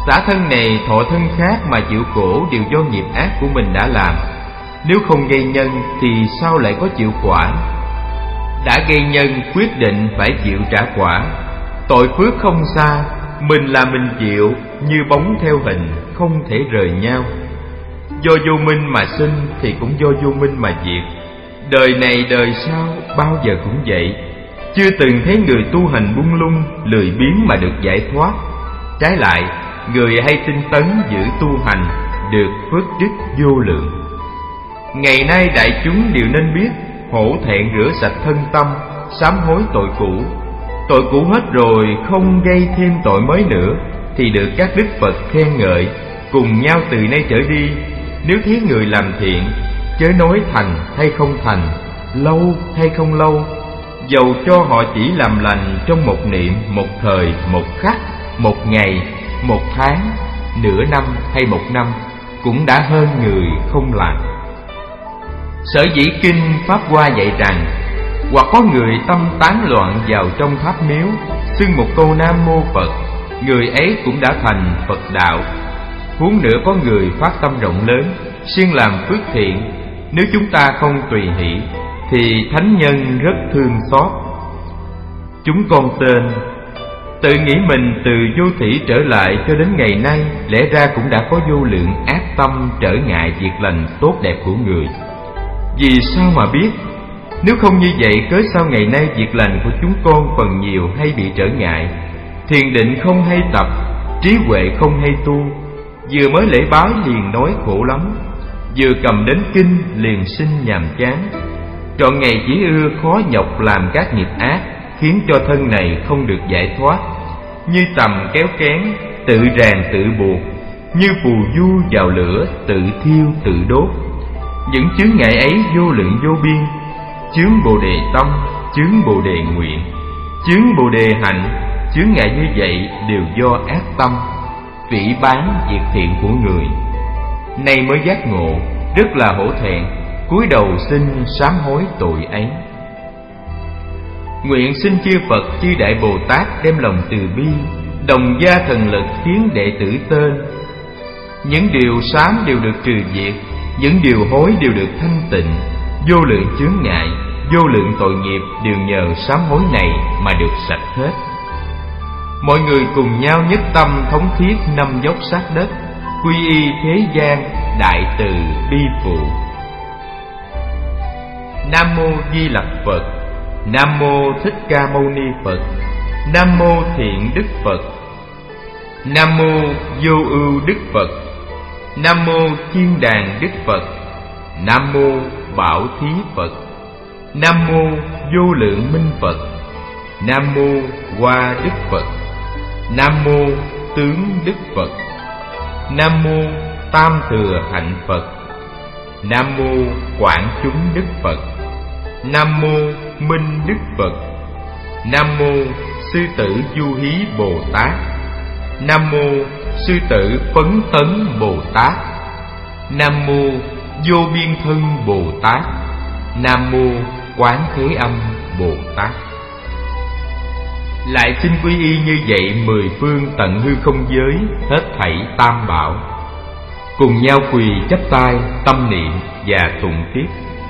Xả thân này thọ thân khác mà chịu khổ đều do nghiệp ác của mình đã làm. Nếu không gây nhân thì sao lại có chịu quả? Đã gây nhân quyết định phải chịu trả quả. Tội phước không xa, mình là mình chịu, như bóng theo hình, không thể rời nhau. Do vô minh mà sinh thì cũng do vô minh mà diệt. Đời này đời sau bao giờ cũng vậy. Chưa từng thấy người tu hành buông lung, lười biếng mà được giải thoát. Trái lại, người hay tinh tấn giữ tu hành được phước đức vô lượng. Ngày nay đại chúng đều nên biết hổ thẹn rửa sạch thân tâm, sám hối tội cũ. Tội cũ hết rồi, không gây thêm tội mới nữa, thì được các đức Phật khen ngợi, cùng nhau từ nay trở đi. Nếu thấy người làm thiện, chớ nói thành hay không thành, lâu hay không lâu, dầu cho họ chỉ làm lành trong một niệm, một thời, một khắc, một ngày, một tháng, nửa năm hay một năm, cũng đã hơn người không làm. Sở dĩ kinh Pháp Hoa dạy rằng, hoặc có người tâm tán loạn vào trong tháp miếu, xưng một câu Nam Mô Phật, người ấy cũng đã thành Phật đạo. Huống nữa có người phát tâm rộng lớn, siêng làm phước thiện, nếu chúng ta không tùy hỷ, thì thánh nhân rất thương xót. Chúng con tên tự nghĩ mình từ vô thủy trở lại cho đến ngày nay, lẽ ra cũng đã có vô lượng ác tâm trở ngại việc lành tốt đẹp của người. Vì sao mà biết? Nếu không như vậy, cớ sao ngày nay việc lành của chúng con phần nhiều hay bị trở ngại? Thiền định không hay tập, trí huệ không hay tu. Vừa mới lễ bái liền nói khổ lắm, vừa cầm đến kinh liền sinh nhàm chán. Trọn ngày chỉ ưa khó nhọc làm các nghiệp ác, khiến cho thân này không được giải thoát. Như tầm kéo kén, tự ràng tự buộc, như phù du vào lửa, tự thiêu tự đốt. Những chướng ngại ấy vô lượng vô biên. Chướng bồ đề tâm, chướng bồ đề nguyện, chướng bồ đề hạnh. Chướng ngại như vậy đều do ác tâm, phỉ báng việc thiện của người. Nay mới giác ngộ, rất là hổ thẹn, cúi đầu xin sám hối tội ấy. Nguyện xin chư Phật chư Đại Bồ Tát đem lòng từ bi, đồng gia thần lực khiến đệ tử tên. Những điều sám đều được trừ diệt, những điều hối đều được thanh tịnh. Vô lượng chướng ngại, vô lượng tội nghiệp đều nhờ sám hối này mà được sạch hết. Mọi người cùng nhau nhất tâm thống thiết năm dốc sát đất, quy y thế gian, đại từ bi phụ. Nam Mô Di Lặc Phật. Nam Mô Thích Ca Mâu Ni Phật. Nam Mô Thiện Đức Phật. Nam Mô Vô Ưu Đức Phật. Nam Mô Thiên Đàng Đức Phật. Nam Mô Bảo Thí Phật. Nam Mô Vô Lượng Minh Phật. Nam Mô Hoa Đức Phật. Nam Mô Tướng Đức Phật. Nam Mô Tam Thừa Hạnh Phật. Nam Mô Quảng Chúng Đức Phật. Nam Mô Minh Đức Phật. Nam Mô Sư Tử Du Hí Bồ Tát. Nam Mô Sư Tử Phấn Tấn Bồ Tát. Nam Mô Vô Biên Thân Bồ Tát. Nam Mô Quán Thế Âm Bồ Tát. Lại xin quy y như vậy mười phương tận hư không giới, hết thảy tam bảo. Cùng nhau quỳ chắp tay tâm niệm và tụng tiếp.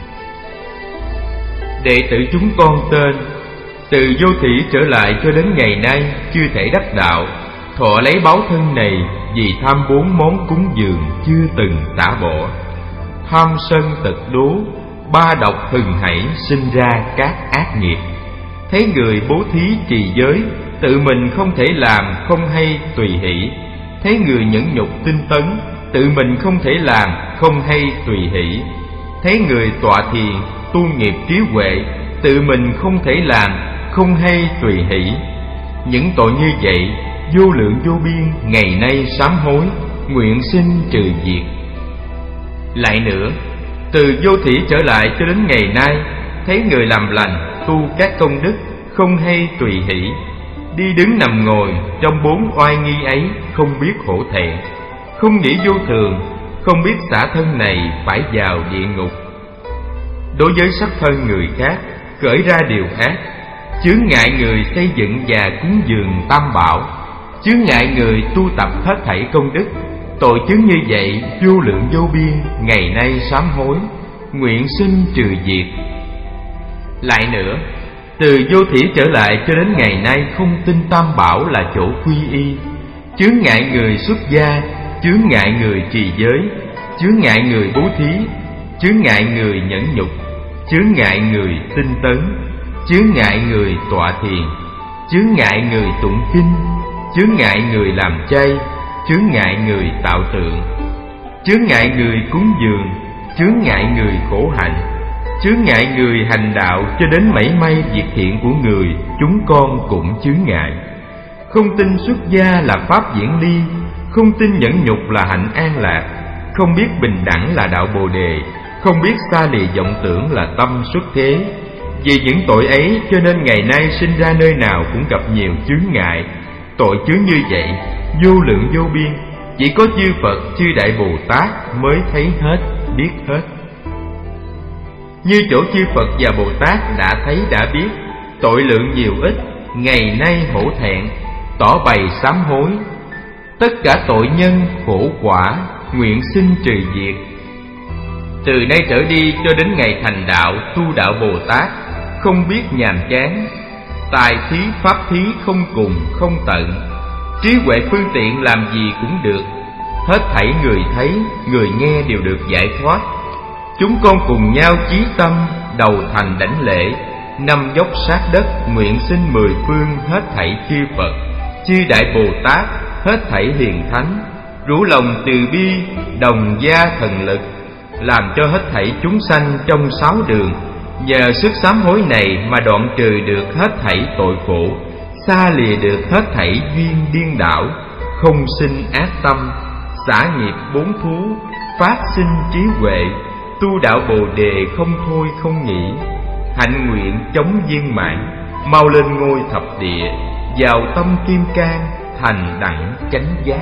Đệ tử chúng con tên, từ vô thủy trở lại cho đến ngày nay chưa thể đắc đạo, thọ lấy báu thân này vì tham bốn món cúng dường chưa từng xả bỏ. Tham sân tật đố, ba độc hừng hãy sinh ra các ác nghiệp. Thấy người bố thí trì giới, tự mình không thể làm, không hay tùy hỷ. Thấy người nhẫn nhục tinh tấn, tự mình không thể làm, không hay tùy hỷ. Thấy người tọa thiền, tu nghiệp trí huệ, tự mình không thể làm, không hay tùy hỷ. Những tội như vậy, vô lượng vô biên, ngày nay sám hối, nguyện xin trừ diệt. Lại nữa, từ vô thủy trở lại cho đến ngày nay, thấy người làm lành, tu các công đức, không hay tùy hỷ. Đi đứng nằm ngồi trong bốn oai nghi ấy, không biết hổ thẹn, không nghĩ vô thường, không biết xả thân này phải vào địa ngục. Đối với sắc thân người khác, khởi ra điều ác, chướng ngại người xây dựng và cúng dường tam bảo, chướng ngại người tu tập hết thảy công đức. Tội chứng như vậy vô lượng vô biên, ngày nay sám hối, nguyện xin trừ diệt. Lại nữa, từ vô thủy trở lại cho đến ngày nay không tin Tam Bảo là chỗ quy y. Chướng ngại người xuất gia, chướng ngại người trì giới, chướng ngại người bố thí, chướng ngại người nhẫn nhục, chướng ngại người tinh tấn, chướng ngại người tọa thiền, chướng ngại người tụng kinh, chướng ngại người làm chay, chướng ngại người tạo tượng, chướng ngại người cúng dường, chướng ngại người khổ hạnh, chướng ngại người hành đạo cho đến mảy may việc thiện của người, chúng con cũng chướng ngại. Không tin xuất gia là pháp diễn ly, không tin nhẫn nhục là hạnh an lạc, không biết bình đẳng là đạo Bồ đề, không biết xa lìa vọng tưởng là tâm xuất thế. Vì những tội ấy cho nên ngày nay sinh ra nơi nào cũng gặp nhiều chướng ngại. Tội chướng như vậy vô lượng vô biên, chỉ có chư Phật chư Đại Bồ Tát mới thấy hết, biết hết. Như chỗ chư Phật và Bồ Tát đã thấy đã biết, tội lượng nhiều ít, ngày nay hổ thẹn, tỏ bày sám hối. Tất cả tội nhân khổ quả, nguyện xin trừ diệt. Từ nay trở đi cho đến ngày thành đạo tu đạo Bồ Tát, không biết nhàm chán, tài thí pháp thí không cùng không tận, trí huệ phương tiện làm gì cũng được. Hết thảy người thấy, người nghe đều được giải thoát. Chúng con cùng nhau chí tâm, đầu thành đảnh lễ, năm dốc sát đất, nguyện xin mười phương hết thảy chư Phật, chư Đại Bồ Tát, hết thảy hiền thánh, rủ lòng từ bi, đồng gia thần lực, làm cho hết thảy chúng sanh trong sáu đường nhờ sức sám hối này mà đoạn trừ được hết thảy tội khổ, xa lìa được hết thảy duyên điên đảo, không sinh ác tâm, xả nghiệp bốn thú, phát sinh trí huệ, tu đạo Bồ đề không thôi không nghỉ, hạnh nguyện chống viên mãn, mau lên ngôi thập địa, vào tâm kim cang, thành đẳng chánh giác.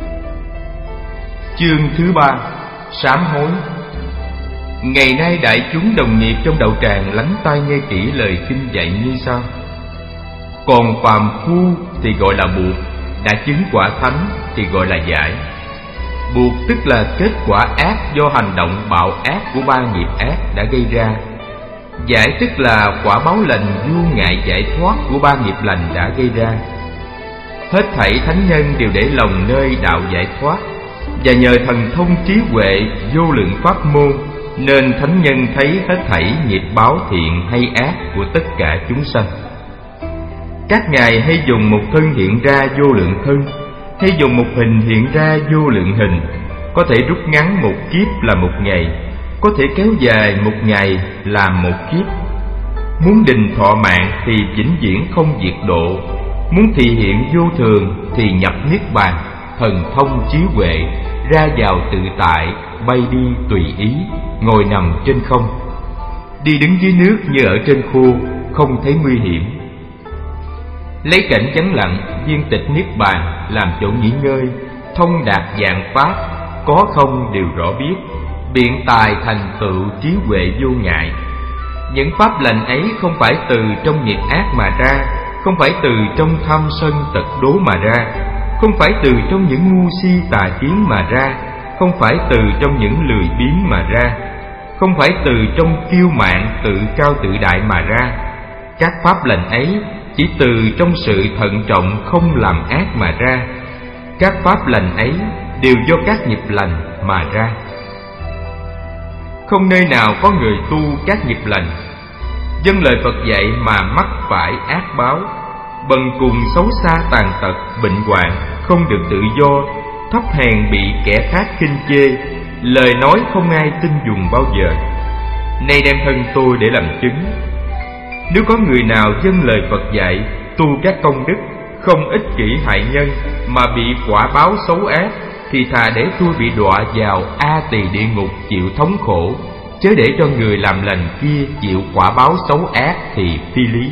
Chương thứ ba: sám hối. Ngày nay đại chúng đồng nghiệp trong đạo tràng lắng tai nghe kỹ lời kinh dạy như sau. Còn phàm phu thì gọi là buộc, đã chứng quả thánh thì gọi là giải. Buộc tức là kết quả ác do hành động bạo ác của ba nghiệp ác đã gây ra. Giải tức là quả báo lành vô ngại giải thoát của ba nghiệp lành đã gây ra. Hết thảy thánh nhân đều để lòng nơi đạo giải thoát, và nhờ thần thông trí huệ vô lượng pháp môn, nên thánh nhân thấy hết thảy nghiệp báo thiện hay ác của tất cả chúng sanh. Các ngài hay dùng một thân hiện ra vô lượng thân, hay dùng một hình hiện ra vô lượng hình, có thể rút ngắn một kiếp là một ngày, có thể kéo dài một ngày làm một kiếp. Muốn đình thọ mạng thì vĩnh viễn không diệt độ, muốn thị hiện vô thường thì nhập niết bàn, thần thông trí huệ, ra vào tự tại, bay đi tùy ý, ngồi nằm trên không, đi đứng dưới nước như ở trên khô, không thấy nguy hiểm. Lấy cảnh vắng lặng, viên tịch niết bàn làm chỗ nghỉ ngơi, thông đạt vạn pháp, có không đều rõ biết, biện tài thành tựu trí huệ vô ngại. Những pháp lành ấy không phải từ trong nghiệp ác mà ra, không phải từ trong tham sân tật đố mà ra, không phải từ trong những ngu si tà kiến mà ra, không phải từ trong những lười biếng mà ra, không phải từ trong kiêu mạn tự cao tự đại mà ra. Các pháp lành ấy chỉ từ trong sự thận trọng không làm ác mà ra. Các pháp lành ấy đều do các nghiệp lành mà ra. Không nơi nào có người tu các nghiệp lành, vâng lời Phật dạy mà mắc phải ác báo, bần cùng xấu xa tàn tật, bệnh hoạn, không được tự do, thấp hèn bị kẻ khác khinh chê, lời nói không ai tin dùng bao giờ. Nay đem thân tôi để làm chứng. Nếu có người nào vâng lời Phật dạy, tu các công đức, không ích kỷ hại nhân mà bị quả báo xấu ác, thì thà để tôi bị đọa vào A Tỳ địa ngục chịu thống khổ, chớ để cho người làm lành kia chịu quả báo xấu ác thì phi lý.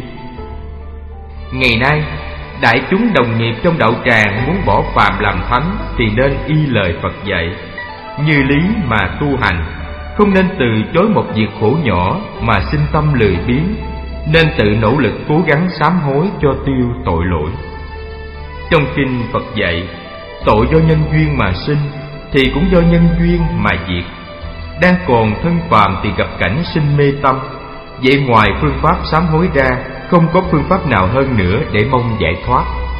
Ngày nay đại chúng đồng nghiệp trong đạo tràng muốn bỏ phàm làm thánh thì nên y lời Phật dạy, như lý mà tu hành, không nên từ chối một việc khổ nhỏ mà sinh tâm lười biếng, nên tự nỗ lực cố gắng sám hối cho tiêu tội lỗi. Trong kinh Phật dạy, tội do nhân duyên mà sinh thì cũng do nhân duyên mà diệt. Đang còn thân phàm thì gặp cảnh sinh mê tâm. Vậy ngoài phương pháp sám hối ra, không có phương pháp nào hơn nữa để mong giải thoát.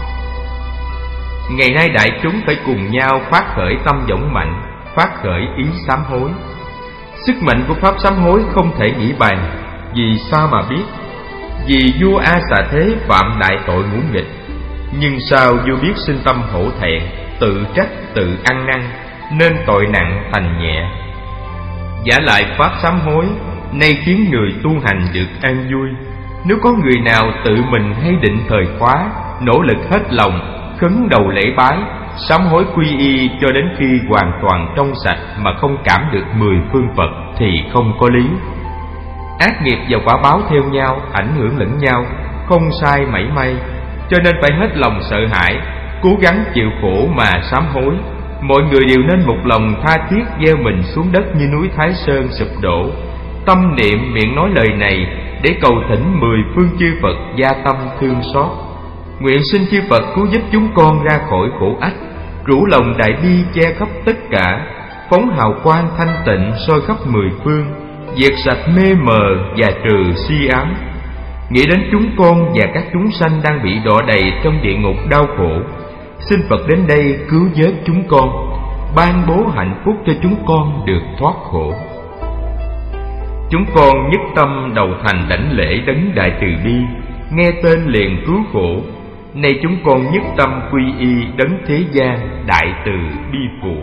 Ngày nay đại chúng phải cùng nhau phát khởi tâm dũng mạnh, phát khởi ý sám hối. Sức mạnh của pháp sám hối không thể nghĩ bàn. Vì sao mà biết? Vì vua A Xà Thế phạm đại tội ngũ nghịch, nhưng sao vua biết sinh tâm hổ thẹn, tự trách, tự ăn năn, nên tội nặng thành nhẹ. Giả lại pháp sám hối nay khiến người tu hành được an vui. Nếu có người nào tự mình hay định thời khóa, nỗ lực hết lòng, khấn đầu lễ bái, sám hối quy y cho đến khi hoàn toàn trong sạch mà không cảm được mười phương Phật thì không có lý. Ác nghiệp và quả báo theo nhau, ảnh hưởng lẫn nhau, không sai mảy may. Cho nên phải hết lòng sợ hãi, cố gắng chịu khổ mà sám hối. Mọi người đều nên một lòng tha thiết gieo mình xuống đất như núi Thái Sơn sụp đổ, tâm niệm miệng nói lời này để cầu thỉnh mười phương chư Phật gia tâm thương xót. Nguyện xin chư Phật cứu giúp chúng con ra khỏi khổ ách, rủ lòng đại bi che khắp tất cả, phóng hào quang thanh tịnh soi khắp mười phương, diệt sạch mê mờ và trừ si ám. Nghĩ đến chúng con và các chúng sanh đang bị đọa đầy trong địa ngục đau khổ, xin Phật đến đây cứu vớt chúng con, ban bố hạnh phúc cho chúng con được thoát khổ. Chúng con nhất tâm đầu thành đảnh lễ đấng đại từ bi, nghe tên liền cứu khổ. Nay chúng con nhất tâm quy y đấng thế gian đại từ bi phụ.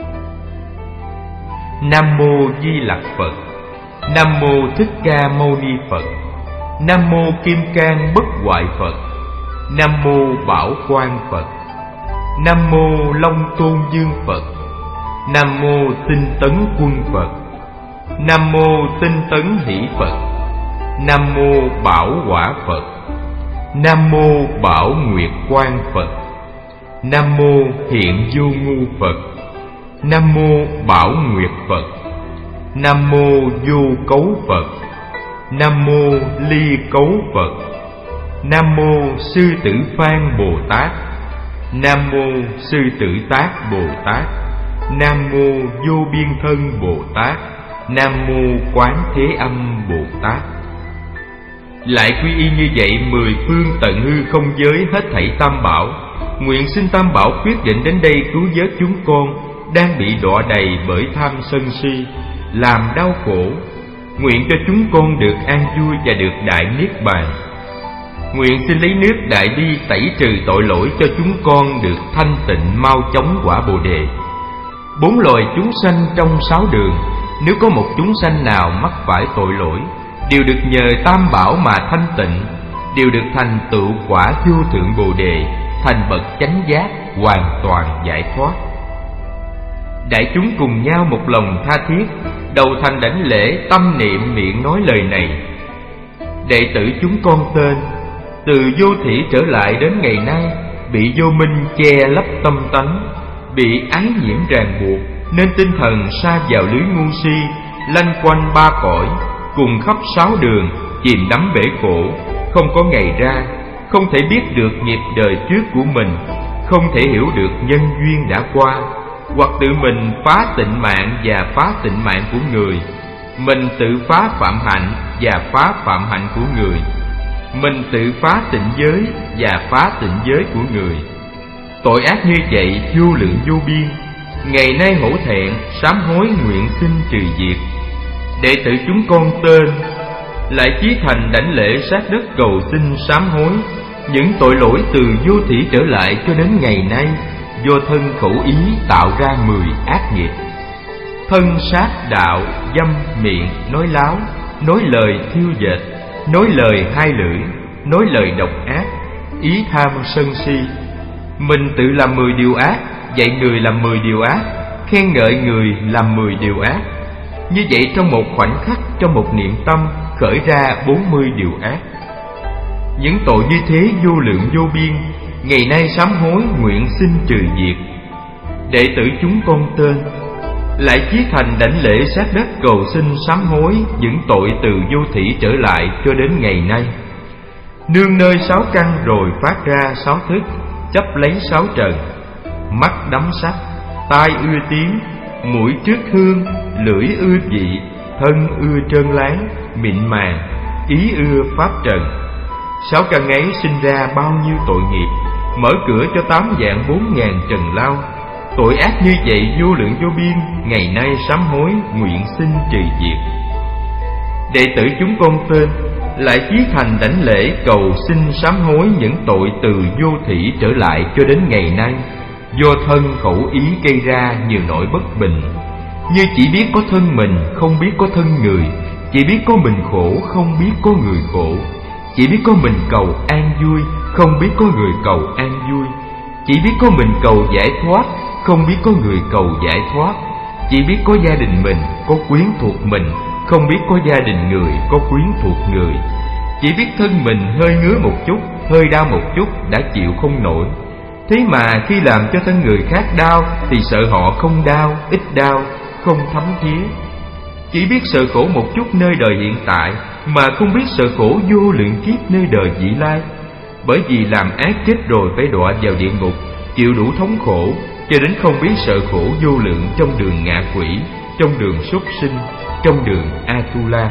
Nam mô Di Lặc Phật. Nam mô Thích Ca Mâu Ni Phật. Nam mô Kim Cang Bất Hoại Phật. Nam mô Bảo Quang Phật. Nam mô Long Tôn Dương Phật. Nam mô Tinh Tấn Quân Phật. Nam mô Tinh Tấn Hỷ Phật. Nam mô Bảo Quả Phật. Nam mô Bảo Nguyệt Quang Phật. Nam mô Hiện Vô Ngu Phật. Nam mô Bảo Nguyệt Phật. Nam mô Vô Cấu Phật. Nam mô Ly Cấu Phật. Nam mô Sư Tử Phan Bồ Tát. Nam mô Sư Tử Tác Bồ Tát. Nam mô Vô Biên Thân Bồ Tát. Nam mô Quán Thế Âm Bồ Tát. Lại quy y như vậy mười phương tận hư không giới hết thảy tam bảo. Nguyện xin tam bảo quyết định đến đây cứu vớt chúng con đang bị đọa đầy bởi tham sân si, làm đau khổ. Nguyện cho chúng con được an vui và được đại niết bàn. Nguyện xin lấy nước đại bi tẩy trừ tội lỗi cho chúng con được thanh tịnh mau chóng quả Bồ đề. Bốn loài chúng sanh trong sáu đường, nếu có một chúng sanh nào mắc phải tội lỗi, đều được nhờ tam bảo mà thanh tịnh, đều được thành tựu quả vô thượng Bồ đề, thành bậc chánh giác, hoàn toàn giải thoát. Đại chúng cùng nhau một lòng tha thiết, đầu thành đảnh lễ, tâm niệm miệng nói lời này. Đệ tử chúng con tên, từ vô thỉ trở lại đến ngày nay, bị vô minh che lấp tâm tánh, bị ái nhiễm ràng buộc, nên tinh thần sa vào lưới ngu si, lanh quanh ba cõi, cùng khắp sáu đường, chìm đắm bể khổ, không có ngày ra, không thể biết được nghiệp đời trước của mình, không thể hiểu được nhân duyên đã qua, hoặc tự mình phá tịnh mạng và phá tịnh mạng của người, mình tự phá phạm hạnh và phá phạm hạnh của người, mình tự phá tịnh giới và phá tịnh giới của người. Tội ác như vậy vô lượng vô biên, ngày nay hổ thẹn, sám hối nguyện xin trừ diệt. Đệ tử chúng con tên, lại chí thành đảnh lễ sát đất cầu xin sám hối những tội lỗi từ vô thỉ trở lại cho đến ngày nay, do thân khẩu ý tạo ra mười ác nghiệp: thân sát đạo, dâm miệng, nói láo, nói lời thiêu dệt, nói lời hai lưỡi, nói lời độc ác, ý tham sân si. Mình tự làm mười điều ác, dạy người làm mười điều ác, khen ngợi người làm mười điều ác. Như vậy trong một khoảnh khắc, trong một niệm tâm khởi ra bốn mươi điều ác. Những tội như thế vô lượng vô biên, ngày nay sám hối nguyện xin trừ diệt. Đệ tử chúng con tên, lại chí thành đảnh lễ sát đất cầu xin sám hối những tội từ vô thỉ trở lại cho đến ngày nay. Nương nơi sáu căn rồi phát ra sáu thức, chấp lấy sáu trần. Mắt đắm sắc, tai ưa tiếng, mũi trước hương, lưỡi ưa vị, thân ưa trơn láng, mịn màng, ý ưa pháp trần. Sáu căn ấy sinh ra bao nhiêu tội nghiệp, mở cửa cho tám vạn bốn ngàn trần lao. Tội ác như vậy vô lượng vô biên, ngày nay sám hối nguyện xin trừ diệt. Đệ tử chúng con tên lại chí thành đảnh lễ cầu xin sám hối những tội từ vô thỉ trở lại cho đến ngày nay, do thân khẩu ý gây ra nhiều nỗi bất bình, như chỉ biết có thân mình không biết có thân người, chỉ biết có mình khổ không biết có người khổ, chỉ biết có mình cầu an vui không biết có người cầu an vui, chỉ biết có mình cầu giải thoát không biết có người cầu giải thoát, chỉ biết có gia đình mình có quyến thuộc mình không biết có gia đình người có quyến thuộc người, chỉ biết thân mình hơi ngứa một chút, hơi đau một chút đã chịu không nổi. Thế mà khi làm cho thân người khác đau thì sợ họ không đau, ít đau, không thấm thía. Chỉ biết sợ khổ một chút nơi đời hiện tại mà không biết sợ khổ vô lượng kiếp nơi đời vị lai. Bởi vì làm ác chết rồi phải đọa vào địa ngục, chịu đủ thống khổ, cho đến không biết sợ khổ vô lượng trong đường ngạ quỷ, trong đường súc sinh, trong đường Atula.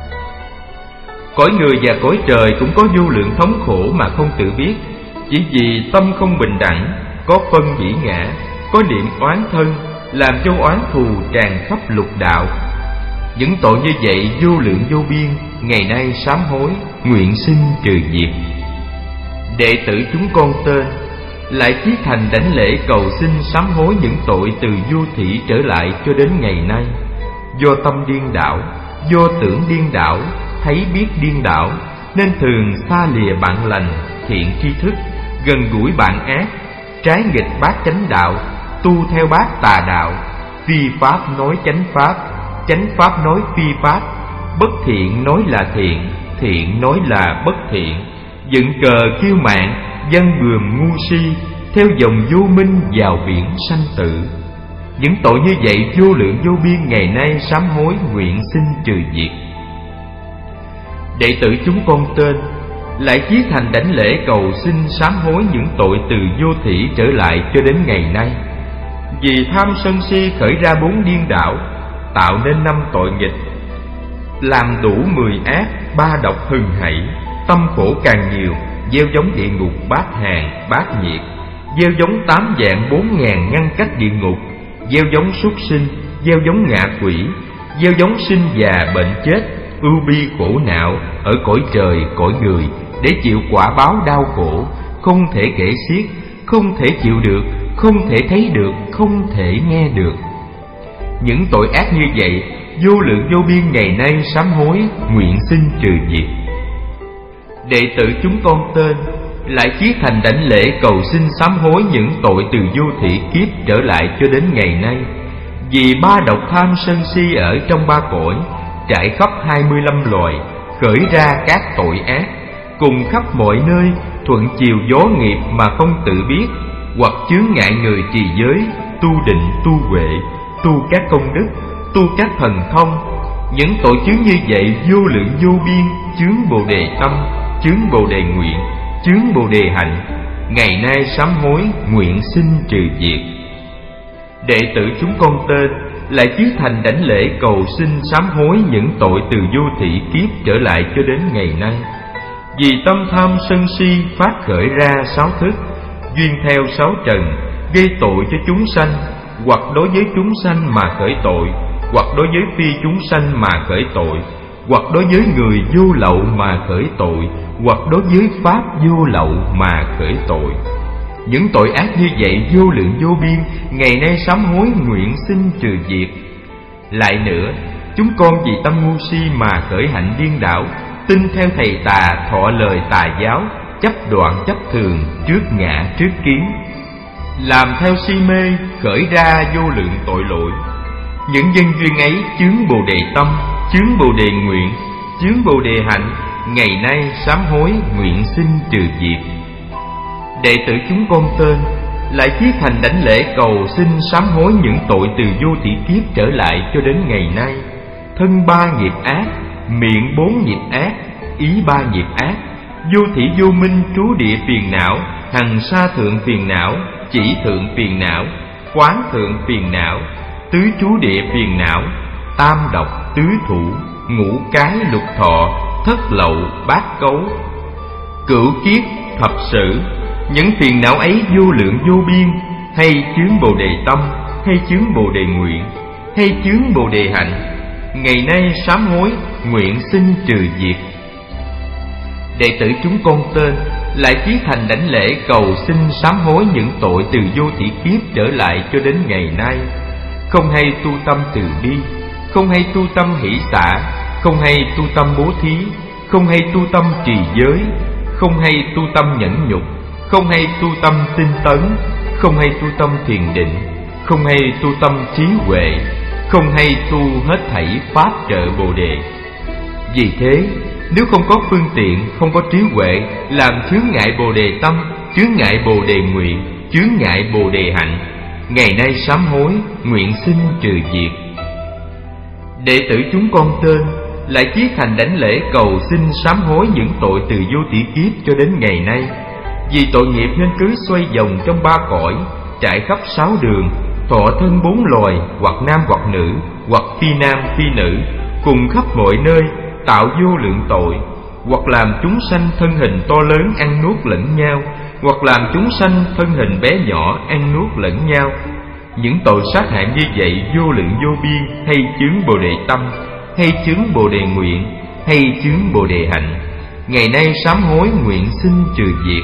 Cõi người và cõi trời cũng có vô lượng thống khổ mà không tự biết, chỉ vì tâm không bình đẳng, có phân vĩ ngã, có niệm oán thân, làm cho oán thù tràn khắp lục đạo. Những tội như vậy vô lượng vô biên, ngày nay sám hối nguyện xin trừ diệt. Đệ tử chúng con tên lại chí thành đảnh lễ cầu xin sám hối những tội từ vô thỉ trở lại cho đến ngày nay, do tâm điên đảo, do tưởng điên đảo, thấy biết điên đảo, nên thường xa lìa bạn lành, thiện tri thức, gần gũi bạn ác, trái nghịch bát chánh đạo, tu theo bát tà đạo, phi pháp nói chánh pháp, chánh pháp nói phi pháp, bất thiện nói là thiện, thiện nói là bất thiện, dựng cờ kiêu mạn, văn bườm ngu si, theo dòng vô minh vào biển sanh tử. Những tội như vậy vô lượng vô biên, ngày nay sám hối nguyện xin trừ diệt. Đệ tử chúng con tên lại chí thành đảnh lễ cầu xin sám hối những tội từ vô thỉ trở lại cho đến ngày nay. Vì tham sân si khởi ra bốn điên đảo, tạo nên năm tội nghịch, làm đủ mười ác, ba độc hừng hảy, tâm khổ càng nhiều, gieo giống địa ngục bát hàng bát nhiệt, gieo giống tám vạn bốn ngàn ngăn cách địa ngục, gieo giống súc sinh, gieo giống ngạ quỷ, gieo giống sinh già bệnh chết, ưu bi khổ não ở cõi trời cõi người, để chịu quả báo đau khổ, không thể kể xiết, không thể chịu được, không thể thấy được, không thể nghe được. Những tội ác như vậy vô lượng vô biên, ngày nay sám hối nguyện xin trừ diệt. Đệ tử chúng con tên lại chí thành đảnh lễ cầu xin sám hối những tội từ vô thỉ kiếp trở lại cho đến ngày nay. Vì ba độc tham sân si ở trong ba cõi, trải khắp hai mươi lăm loài, khởi ra các tội ác, cùng khắp mọi nơi, thuận chiều gió nghiệp mà không tự biết, hoặc chướng ngại người trì giới, tu định, tu huệ, tu các công đức, tu các thần thông. Những tội chướng như vậy vô lượng vô biên, chướng bồ đề tâm, chướng bồ đề nguyện, chướng bồ đề hạnh, ngày nay sám hối nguyện xin trừ diệt. Đệ tử chúng con tên lại chí thành đảnh lễ cầu xin sám hối những tội từ vô thỉ kiếp trở lại cho đến ngày nay. Vì tâm tham sân si phát khởi ra sáu thức, duyên theo sáu trần, gây tội cho chúng sanh, hoặc đối với chúng sanh mà khởi tội, hoặc đối với phi chúng sanh mà khởi tội, hoặc đối với người vô lậu mà khởi tội, hoặc đối với pháp vô lậu mà khởi tội. Những tội ác như vậy vô lượng vô biên, ngày nay sám hối nguyện xin trừ diệt. Lại nữa, chúng con vì tâm ngu si mà khởi hạnh điên đảo, tin theo thầy tà, thọ lời tà giáo, chấp đoạn chấp thường, trước ngã trước kiến, làm theo si mê, khởi ra vô lượng tội lỗi. Những nhân duyên ấy chướng bồ đề tâm, chướng bồ đề nguyện, chướng bồ đề hạnh, ngày nay sám hối nguyện xin trừ diệt. Đệ tử chúng con tên lại chí thành đảnh lễ cầu xin sám hối những tội từ vô thỉ kiếp trở lại cho đến ngày nay. Thân ba nghiệp ác, miệng bốn nghiệp ác, ý ba nghiệp ác, vô thỉ vô minh trú địa phiền não, hằng sa thượng phiền não, chỉ thượng phiền não, quán thượng phiền não, tứ trú địa phiền não, tam độc tứ thủ, ngũ cái lục thọ, thất lậu bát cấu, cửu kiết thập sử. Những phiền não ấy vô lượng vô biên, hay chướng bồ đề tâm, hay chướng bồ đề nguyện, hay chướng bồ đề hạnh, ngày nay sám hối, nguyện xin trừ diệt. Đệ tử chúng con tên lại chí thành đảnh lễ cầu xin sám hối những tội từ vô thị kiếp trở lại cho đến ngày nay. Không hay tu tâm từ bi, không hay tu tâm hỷ xả, không hay tu tâm bố thí, không hay tu tâm trì giới, không hay tu tâm nhẫn nhục, không hay tu tâm tinh tấn, không hay tu tâm thiền định, không hay tu tâm trí huệ, không hay tu hết thảy pháp trợ bồ đề. Vì thế, nếu không có phương tiện, không có trí huệ, làm chướng ngại bồ đề tâm, chướng ngại bồ đề nguyện, chướng ngại bồ đề hạnh, ngày nay sám hối, nguyện xin trừ diệt. Đệ tử chúng con tên lại chí thành đảnh lễ cầu xin sám hối những tội từ vô tỷ kiếp cho đến ngày nay. Vì tội nghiệp nên cứ xoay vòng trong ba cõi, trải khắp sáu đường, thọ thân bốn loài, hoặc nam hoặc nữ, hoặc phi nam phi nữ, cùng khắp mọi nơi, tạo vô lượng tội, hoặc làm chúng sanh thân hình to lớn ăn nuốt lẫn nhau, hoặc làm chúng sanh thân hình bé nhỏ ăn nuốt lẫn nhau. Những tội sát hại như vậy vô lượng vô biên, hay chướng bồ đề tâm, hay chướng bồ đề nguyện, hay chướng bồ đề hạnh, ngày nay sám hối, nguyện xin trừ diệt.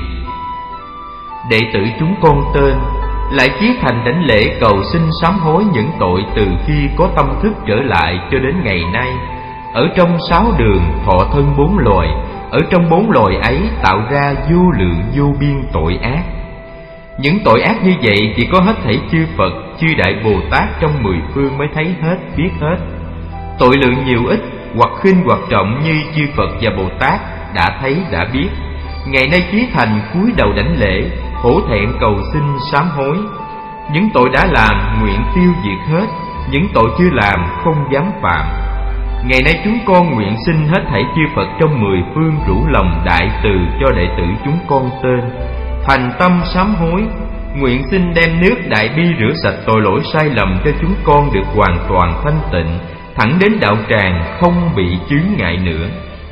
Đệ tử chúng con tên lại chí thành đảnh lễ cầu xin sám hối những tội từ khi có tâm thức trở lại cho đến ngày nay. Ở trong sáu đường thọ thân bốn loài, ở trong bốn loài ấy tạo ra vô lượng vô biên tội ác. Những tội ác như vậy chỉ có hết thảy chư Phật, chư Đại Bồ Tát trong mười phương mới thấy hết, biết hết. Tội lượng nhiều ít, hoặc khinh hoặc trọng như chư Phật và Bồ Tát đã thấy, đã biết, ngày nay chí thành cúi đầu đảnh lễ, hổ thẹn cầu xin sám hối. Những tội đã làm nguyện tiêu diệt hết, những tội chưa làm không dám phạm. Ngày nay chúng con nguyện xin hết thảy chư Phật trong mười phương rủ lòng đại từ cho đệ tử chúng con tên, thành tâm sám hối, nguyện xin đem nước đại bi rửa sạch tội lỗi sai lầm cho chúng con được hoàn toàn thanh tịnh, thẳng đến đạo tràng không bị chướng ngại nữa.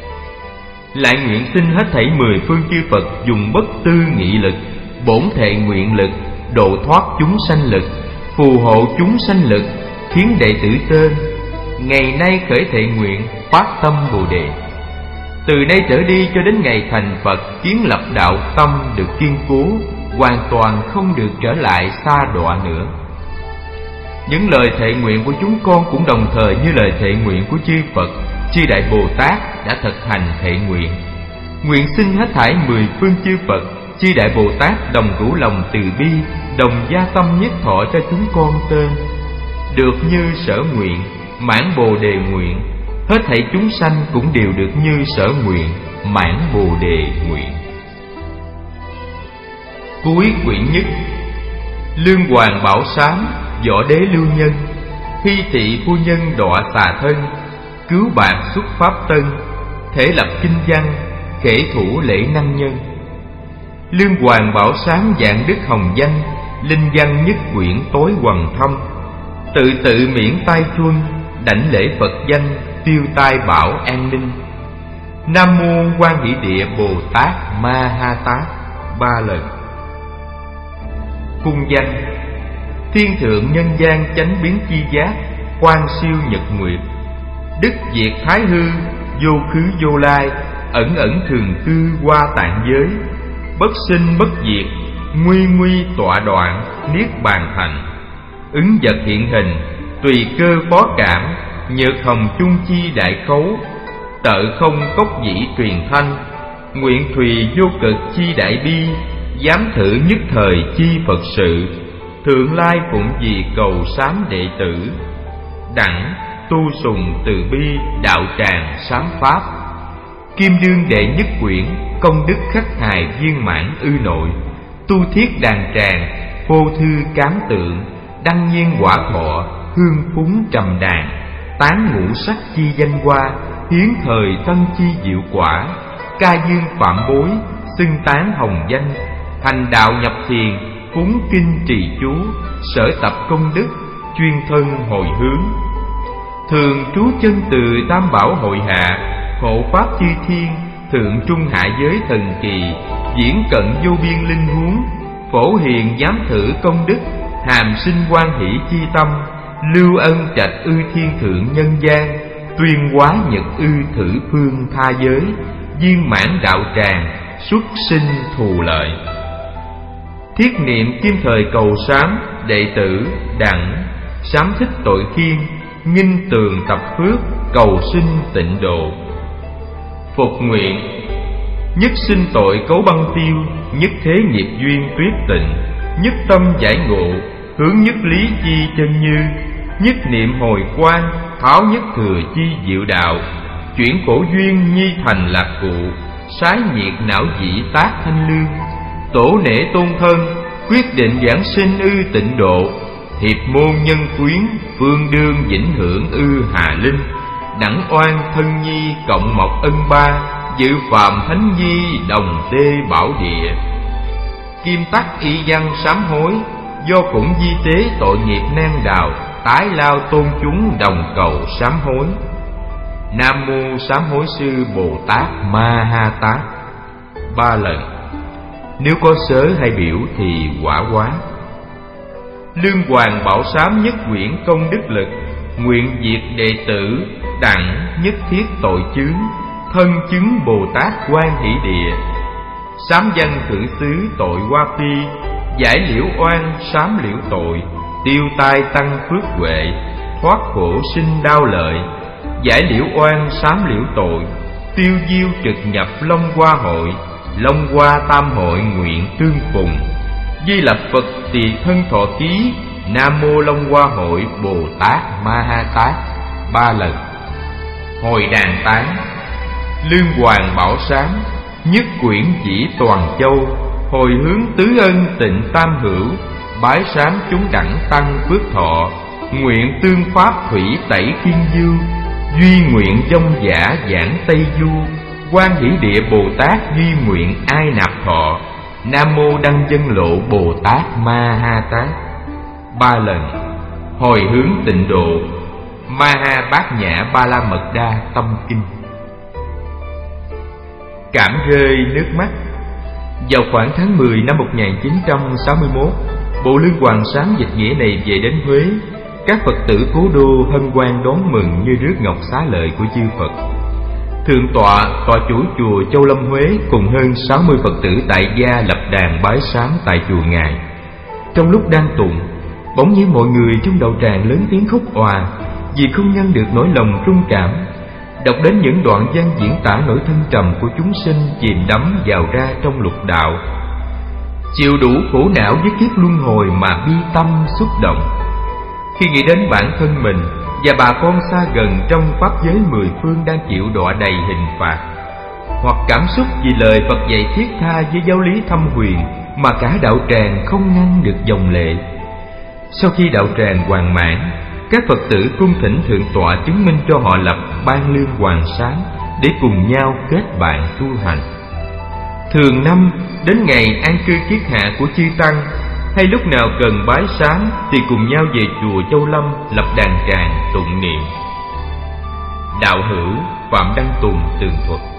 Lại nguyện xin hết thảy mười phương chư Phật dùng bất tư nghị lực, bổn thệ nguyện lực, độ thoát chúng sanh lực, phù hộ chúng sanh lực, khiến đệ tử tên ngày nay khởi thệ nguyện phát tâm bồ đề. Từ nay trở đi cho đến ngày thành Phật, kiến lập đạo tâm được kiên cố, hoàn toàn không được trở lại xa đọa nữa. Những lời thệ nguyện của chúng con cũng đồng thời như lời thệ nguyện của chư Phật, chư Đại Bồ Tát đã thực hành thệ nguyện. Nguyện xin hết thảy mười phương chư Phật, chư Đại Bồ Tát đồng rủ lòng từ bi, đồng gia tâm nhất thọ cho chúng con tên, được như sở nguyện, mãn bồ đề nguyện. Hết thảy chúng sanh cũng đều được như sở nguyện, mãn bồ đề nguyện. Cuối quyển nhất. Lương hoàng bảo sám, võ đế lưu nhân, hy thị phu nhân đọa xà thân, cứu bạn xuất pháp tân, thể lập kinh văn, khể thủ lễ năng nhân. Lương hoàng bảo sám dạng đức hồng danh, linh văn nhất quyển tối hoằng thâm, tự tự miễn tai chuân, đảnh lễ Phật danh, tiêu tai bảo an ninh. Nam mô Quan Hỷ Địa Bồ Tát Ma Ha Tát ba lần. Cung danh: Thiên thượng nhân gian chánh biến chi giác, quan siêu nhật nguyệt, đức diệt thái hư, vô khứ vô lai, ẩn ẩn thường cư qua tạng giới, bất sinh bất diệt, nguy nguy tọa đoạn, niết bàn thành, ứng vật hiện hình, tùy cơ phó cảm, nhược hồng chung chi đại khấu, tợ không cốc dĩ truyền thanh, nguyện thùy vô cực chi đại bi, giám thử nhất thời chi Phật sự, thượng lai phụng vì cầu sám đệ tử, đẳng tu sùng từ bi đạo tràng sám pháp, kim đương đệ nhất quyển, công đức khắc hài viên mãn ư nội, tu thiết đàn tràng, phô thư cám tượng, đăng nhiên quả thọ, hương phúng trầm đàn, tán ngũ sắc chi danh hoa, hiến thời thân chi diệu quả, ca dương phạm bối, xưng tán hồng danh, Hành đạo nhập thiền, cúng kinh trì chú, sở tập công đức, chuyên thân hồi hướng. Thường trú chân từ tam bảo hội hạ, hộ pháp chư thiên, thượng trung hạ giới thần kỳ, diễn cận vô biên linh huống, phổ hiền giám thử công đức, hàm sinh quan hỷ chi tâm, lưu ân trạch ư thiên thượng nhân gian, tuyên hóa nhật ư thử phương tha giới, viên mãn đạo tràng, xuất sinh thù lợi. Thiết niệm kim thời cầu sám, đệ tử đặng sám thích tội khiên, nghinh tường tập phước, cầu sinh tịnh độ. Phục nguyện: nhất sinh tội cấu băng tiêu, nhất thế nghiệp duyên tuyết tịnh, nhất tâm giải ngộ, hướng nhất lý chi chân như, nhất niệm hồi quang, tháo nhất thừa chi diệu đạo, chuyển khổ duyên nhi thành lạc cụ, sái nhiệt não dĩ tác thanh lương, tổ nể tôn thân, quyết định giảng sinh ư tịnh độ, hiệp môn nhân quyến, phương đương vĩnh hưởng ư hà linh, đẳng oan thân nhi cộng mộc ân ba, dự phàm thánh nhi đồng tê bảo địa. Kim tắc y văn sám hối, do khủng di tế tội nghiệp nan đào, tái lao tôn chúng đồng cầu sám hối. Nam mô sám hối sư Bồ Tát Ma Ha Tát ba lần. Nếu có sớ hay biểu thì quả quá. Lương hoàng bảo sám nhất quyển công đức lực, nguyện diệt đệ tử đặng nhất thiết tội chướng, thân chứng Bồ Tát quan hỷ địa. Sám văn thượng xứ tội hoa phi, giải liễu oan sám liễu tội, tiêu tai tăng phước huệ, thoát khổ sinh đau lợi. Giải liễu oan sám liễu tội, tiêu diêu trực nhập long hoa hội, long hoa tam hội nguyện tương phùng. Di lập Phật tỳ thân thọ ký, Nam mô Long Hoa Hội Bồ Tát Ma Ha Tát ba lần. Hồi đàn tán: lương hoàng bảo sám, nhất quyển chỉ toàn châu, hồi hướng tứ ân tịnh tam hữu, bái sám chúng đẳng tăng phước thọ, nguyện tương pháp thủy tẩy thiên du, duy nguyện dông giả giảng tây du, quan hỷ địa Bồ Tát duy nguyện ai nạp thọ. Nam mô Đăng Dân Lộ Bồ Tát Ma Ha Tát ba lần. Hồi hướng tịnh độ: Ma Ha Bát Nhã Ba La Mật Đa Tâm Kinh. Cảm rơi nước mắt. Vào khoảng tháng mười năm một nghìn chín trăm sáu mươi mốt, bộ Lương Hoàng Sám dịch nghĩa này về đến Huế. Các Phật tử cố đô hân hoan đón mừng như rước ngọc xá lợi của chư Phật. Thượng tọa, tọa chủ chùa Châu Lâm Huế cùng hơn sáu mươi Phật tử tại gia lập đàn bái sám tại chùa Ngài. Trong lúc đang tụng, bỗng nhiên mọi người trong đạo tràng lớn tiếng khóc òa vì không ngăn được nỗi lòng rung cảm. Đọc đến những đoạn văn diễn tả nỗi thăng trầm của chúng sinh chìm đắm vào ra trong lục đạo, chịu đủ khổ não với kiếp luân hồi mà bi tâm xúc động. Khi nghĩ đến bản thân mình và bà con xa gần trong pháp giới mười phương đang chịu đọa đầy hình phạt, hoặc cảm xúc vì lời Phật dạy thiết tha với giáo lý thâm huyền mà cả đạo tràng không ngăn được dòng lệ. Sau khi đạo tràng hoàn mãn, các Phật tử cung thỉnh thượng tọa chứng minh cho họ lập ban Lương Hoàng Sám để cùng nhau kết bạn tu hành. Thường năm đến ngày an cư kiết hạ của chư tăng, hay lúc nào cần bái sám thì cùng nhau về chùa Châu Lâm lập đàn tràng tụng niệm. Đạo hữu Phạm Đăng Tùng tường thuật.